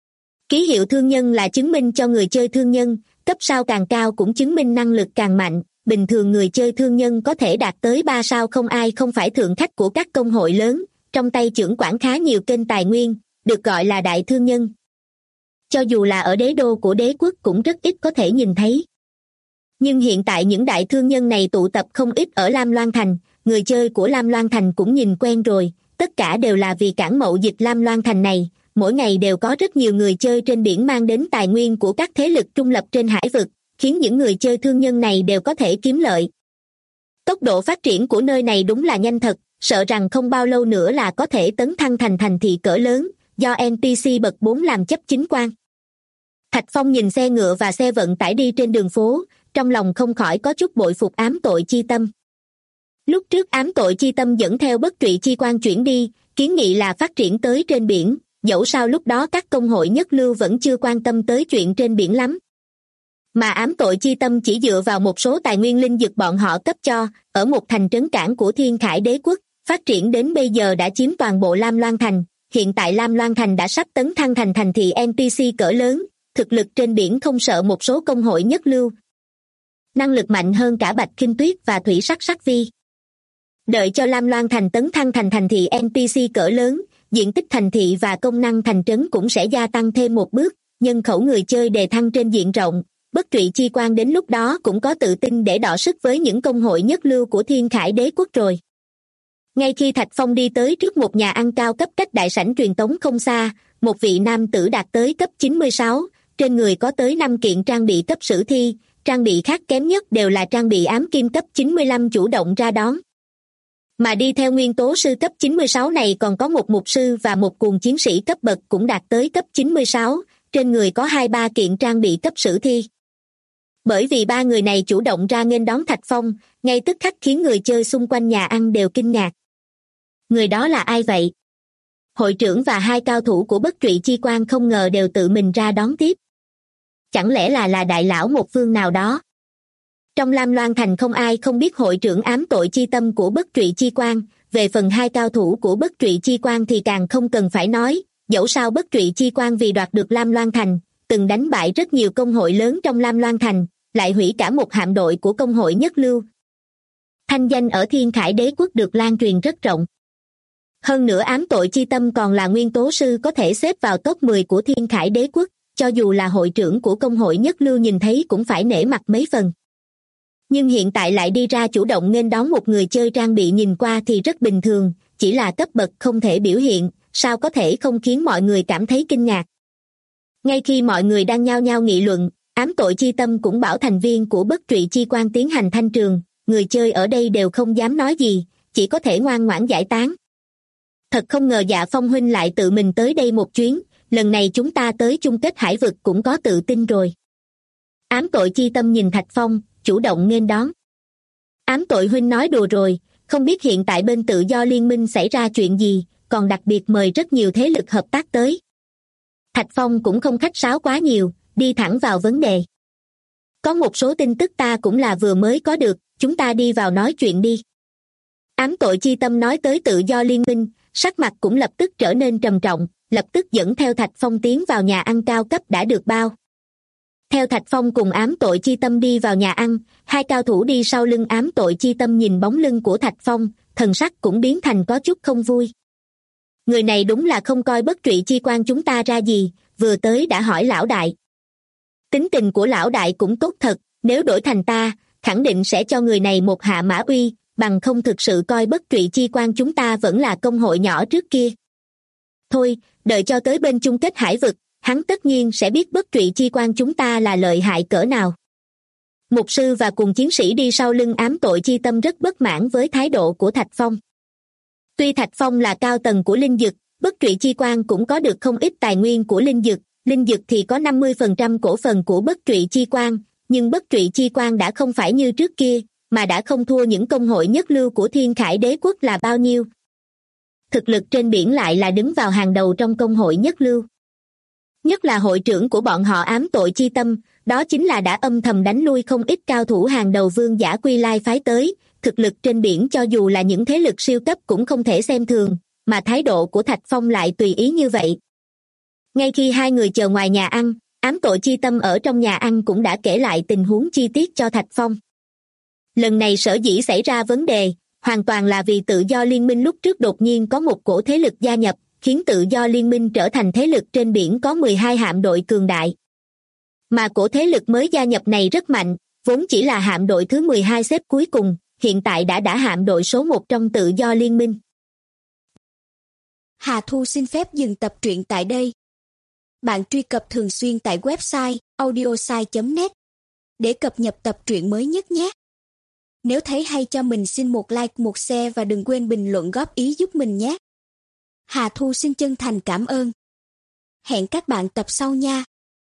Ký hiệu thương nhân là chứng minh cho người chơi thương nhân, cấp sao càng cao cũng chứng minh năng lực càng mạnh, bình thường người chơi thương nhân có thể đạt tới 3 sao không ai không phải thượng khách của các công hội lớn, trong tay chưởng quản khá nhiều kênh tài nguyên, được gọi là đại thương nhân. Cho dù là ở đế đô của đế quốc cũng rất ít có thể nhìn thấy. Nhưng hiện tại những đại thương nhân này tụ tập không ít ở Lam Loan Thành, người chơi của Lam Loan Thành cũng nhìn quen rồi, tất cả đều là vì cảng mậu dịch Lam Loan Thành này, mỗi ngày đều có rất nhiều người chơi trên biển mang đến tài nguyên của các thế lực trung lập trên hải vực, khiến những người chơi thương nhân này đều có thể kiếm lợi. Tốc độ phát triển của nơi này đúng là nhanh thật, sợ rằng không bao lâu nữa là có thể tấn thăng thành thành thị cỡ lớn, do NPC bậc 4 làm chấp chính quan. Thạch Phong nhìn xe ngựa và xe vận tải đi trên đường phố, trong lòng không khỏi có chút bội phục ám tội chi tâm. Lúc trước ám tội chi tâm dẫn theo bất trụy chi quan chuyển đi, kiến nghị là phát triển tới trên biển, dẫu sao lúc đó các công hội nhất lưu vẫn chưa quan tâm tới chuyện trên biển lắm. Mà ám tội chi tâm chỉ dựa vào một số tài nguyên linh dược bọn họ cấp cho, ở một thành trấn cảng của Thiên Khải Đế Quốc, phát triển đến bây giờ đã chiếm toàn bộ Lam Loan Thành. Hiện tại Lam Loan Thành đã sắp tấn thăng thành thành thị NPC cỡ lớn, thực lực trên biển không sợ một số công hội nhất lưu. Năng lực mạnh hơn cả Bạch Kinh Tuyết và Thủy Sắc Sắc Vi. Đợi cho Lam Loan Thành tấn thăng thành thành thị NPC cỡ lớn, diện tích thành thị và công năng thành trấn cũng sẽ gia tăng thêm một bước, nhân khẩu người chơi đề thăng trên diện rộng, bất trụy chi quan đến lúc đó cũng có tự tin để đọ sức với những công hội nhất lưu của Thiên Khải Đế Quốc rồi. Ngay khi Thạch Phong đi tới trước một nhà ăn cao cấp cách đại sảnh truyền tống không xa, một vị nam tử đạt tới cấp 96, trên người có tới 5 kiện trang bị cấp sử thi, trang bị khác kém nhất đều là trang bị ám kim cấp 95 chủ động ra đón. Mà đi theo nguyên tố sư cấp 96 này còn có một mục sư và một cuồng chiến sĩ cấp bậc cũng đạt tới cấp 96, trên người có 2-3 kiện trang bị cấp sử thi. Bởi vì ba người này chủ động ra nghênh đón Thạch Phong, ngay tức khắc khiến người chơi xung quanh nhà ăn đều kinh ngạc. Người đó là ai vậy? Hội trưởng và 2 cao thủ của bất trụy chi quan không ngờ đều tự mình ra đón tiếp. Chẳng lẽ là đại lão một phương nào đó? Trong Lam Loan Thành không ai không biết hội trưởng ám tội chi tâm của bất trụy chi quan, về phần 2 cao thủ của bất trụy chi quan thì càng không cần phải nói, dẫu sao bất trụy chi quan vì đoạt được Lam Loan Thành, từng đánh bại rất nhiều công hội lớn trong Lam Loan Thành, lại hủy cả một hạm đội của công hội nhất lưu. Thanh danh ở Thiên Khải Đế Quốc được lan truyền rất rộng. Hơn nữa ám tội chi tâm còn là nguyên tố sư có thể xếp vào top 10 của Thiên Khải Đế Quốc, cho dù là hội trưởng của công hội nhất lưu nhìn thấy cũng phải nể mặt mấy phần. Nhưng hiện tại lại đi ra chủ động nghênh đón một người chơi trang bị nhìn qua thì rất bình thường, chỉ là cấp bậc không thể biểu hiện, sao có thể không khiến mọi người cảm thấy kinh ngạc. Ngay khi mọi người đang nhao nhao nghị luận, ám tội chi tâm cũng bảo thành viên của bất trụy chi quan tiến hành thanh trường, người chơi ở đây đều không dám nói gì, chỉ có thể ngoan ngoãn giải tán. Thật không ngờ Dạ Phong huynh lại tự mình tới đây một chuyến, lần này chúng ta tới chung kết hải vực cũng có tự tin rồi. Ám tội chi tâm nhìn Thạch Phong, chủ động nghênh đón. Ám tội huynh nói đùa rồi, không biết hiện tại bên tự do liên minh xảy ra chuyện gì, còn đặc biệt mời rất nhiều thế lực hợp tác tới. Thạch Phong cũng không khách sáo quá nhiều, đi thẳng vào vấn đề. Có một số tin tức ta cũng là vừa mới có được, chúng ta đi vào nói chuyện đi. Ám tội chi tâm nói tới tự do liên minh, sắc mặt cũng lập tức trở nên trầm trọng, lập tức dẫn theo Thạch Phong tiến vào nhà ăn cao cấp đã được bao. Theo Thạch Phong cùng ám tội chi tâm đi vào nhà ăn, hai cao thủ đi sau lưng ám tội chi tâm nhìn bóng lưng của Thạch Phong, thần sắc cũng biến thành có chút không vui. Người này đúng là không coi bất trụy chi quan chúng ta ra gì, vừa tới đã hỏi lão đại. Tính tình của lão đại cũng tốt thật, nếu đổi thành ta, khẳng định sẽ cho người này một hạ mã uy, bằng không thực sự coi bất trụy chi quan chúng ta vẫn là công hội nhỏ trước kia. Thôi, đợi cho tới bên chung kết hải vực, hắn tất nhiên sẽ biết bất trụy chi quan chúng ta là lợi hại cỡ nào. Mục sư và cùng chiến sĩ đi sau lưng ám tội chi tâm rất bất mãn với thái độ của Thạch Phong. Tuy Thạch Phong là cao tầng của linh dực, bất trụy chi quan cũng có được không ít tài nguyên của linh dực thì có 50% cổ phần của bất trụy chi quan, nhưng bất trụy chi quan đã không phải như trước kia, mà đã không thua những công hội nhất lưu của Thiên Khải Đế quốc là bao nhiêu. Thực lực trên biển lại là đứng vào hàng đầu trong công hội nhất lưu. Nhất là hội trưởng của bọn họ ám tội chi tâm, đó chính là đã âm thầm đánh lui không ít cao thủ hàng đầu vương giả Quy Lai phái tới, thực lực trên biển cho dù là những thế lực siêu cấp cũng không thể xem thường, mà thái độ của Thạch Phong lại tùy ý như vậy. Ngay khi hai người chờ ngoài nhà ăn, ám tội chi tâm ở trong nhà ăn cũng đã kể lại tình huống chi tiết cho Thạch Phong. Lần này sở dĩ xảy ra vấn đề, hoàn toàn là vì tự do liên minh lúc trước đột nhiên có một cổ thế lực gia nhập, khiến tự do liên minh trở thành thế lực trên biển có 12 hạm đội cường đại. Mà cổ thế lực mới gia nhập này rất mạnh, vốn chỉ là hạm đội thứ 12 xếp cuối cùng, hiện tại đã hạm đội số 1 trong tự do liên minh. Hà Thu xin phép dừng tập truyện tại đây. Bạn truy cập thường xuyên tại website audiosai.net để cập nhật tập truyện mới nhất nhé. Nếu thấy hay cho mình xin một like, một share và đừng quên bình luận góp ý giúp mình nhé. Hà Thu xin chân thành cảm ơn. Hẹn các bạn tập sau nha.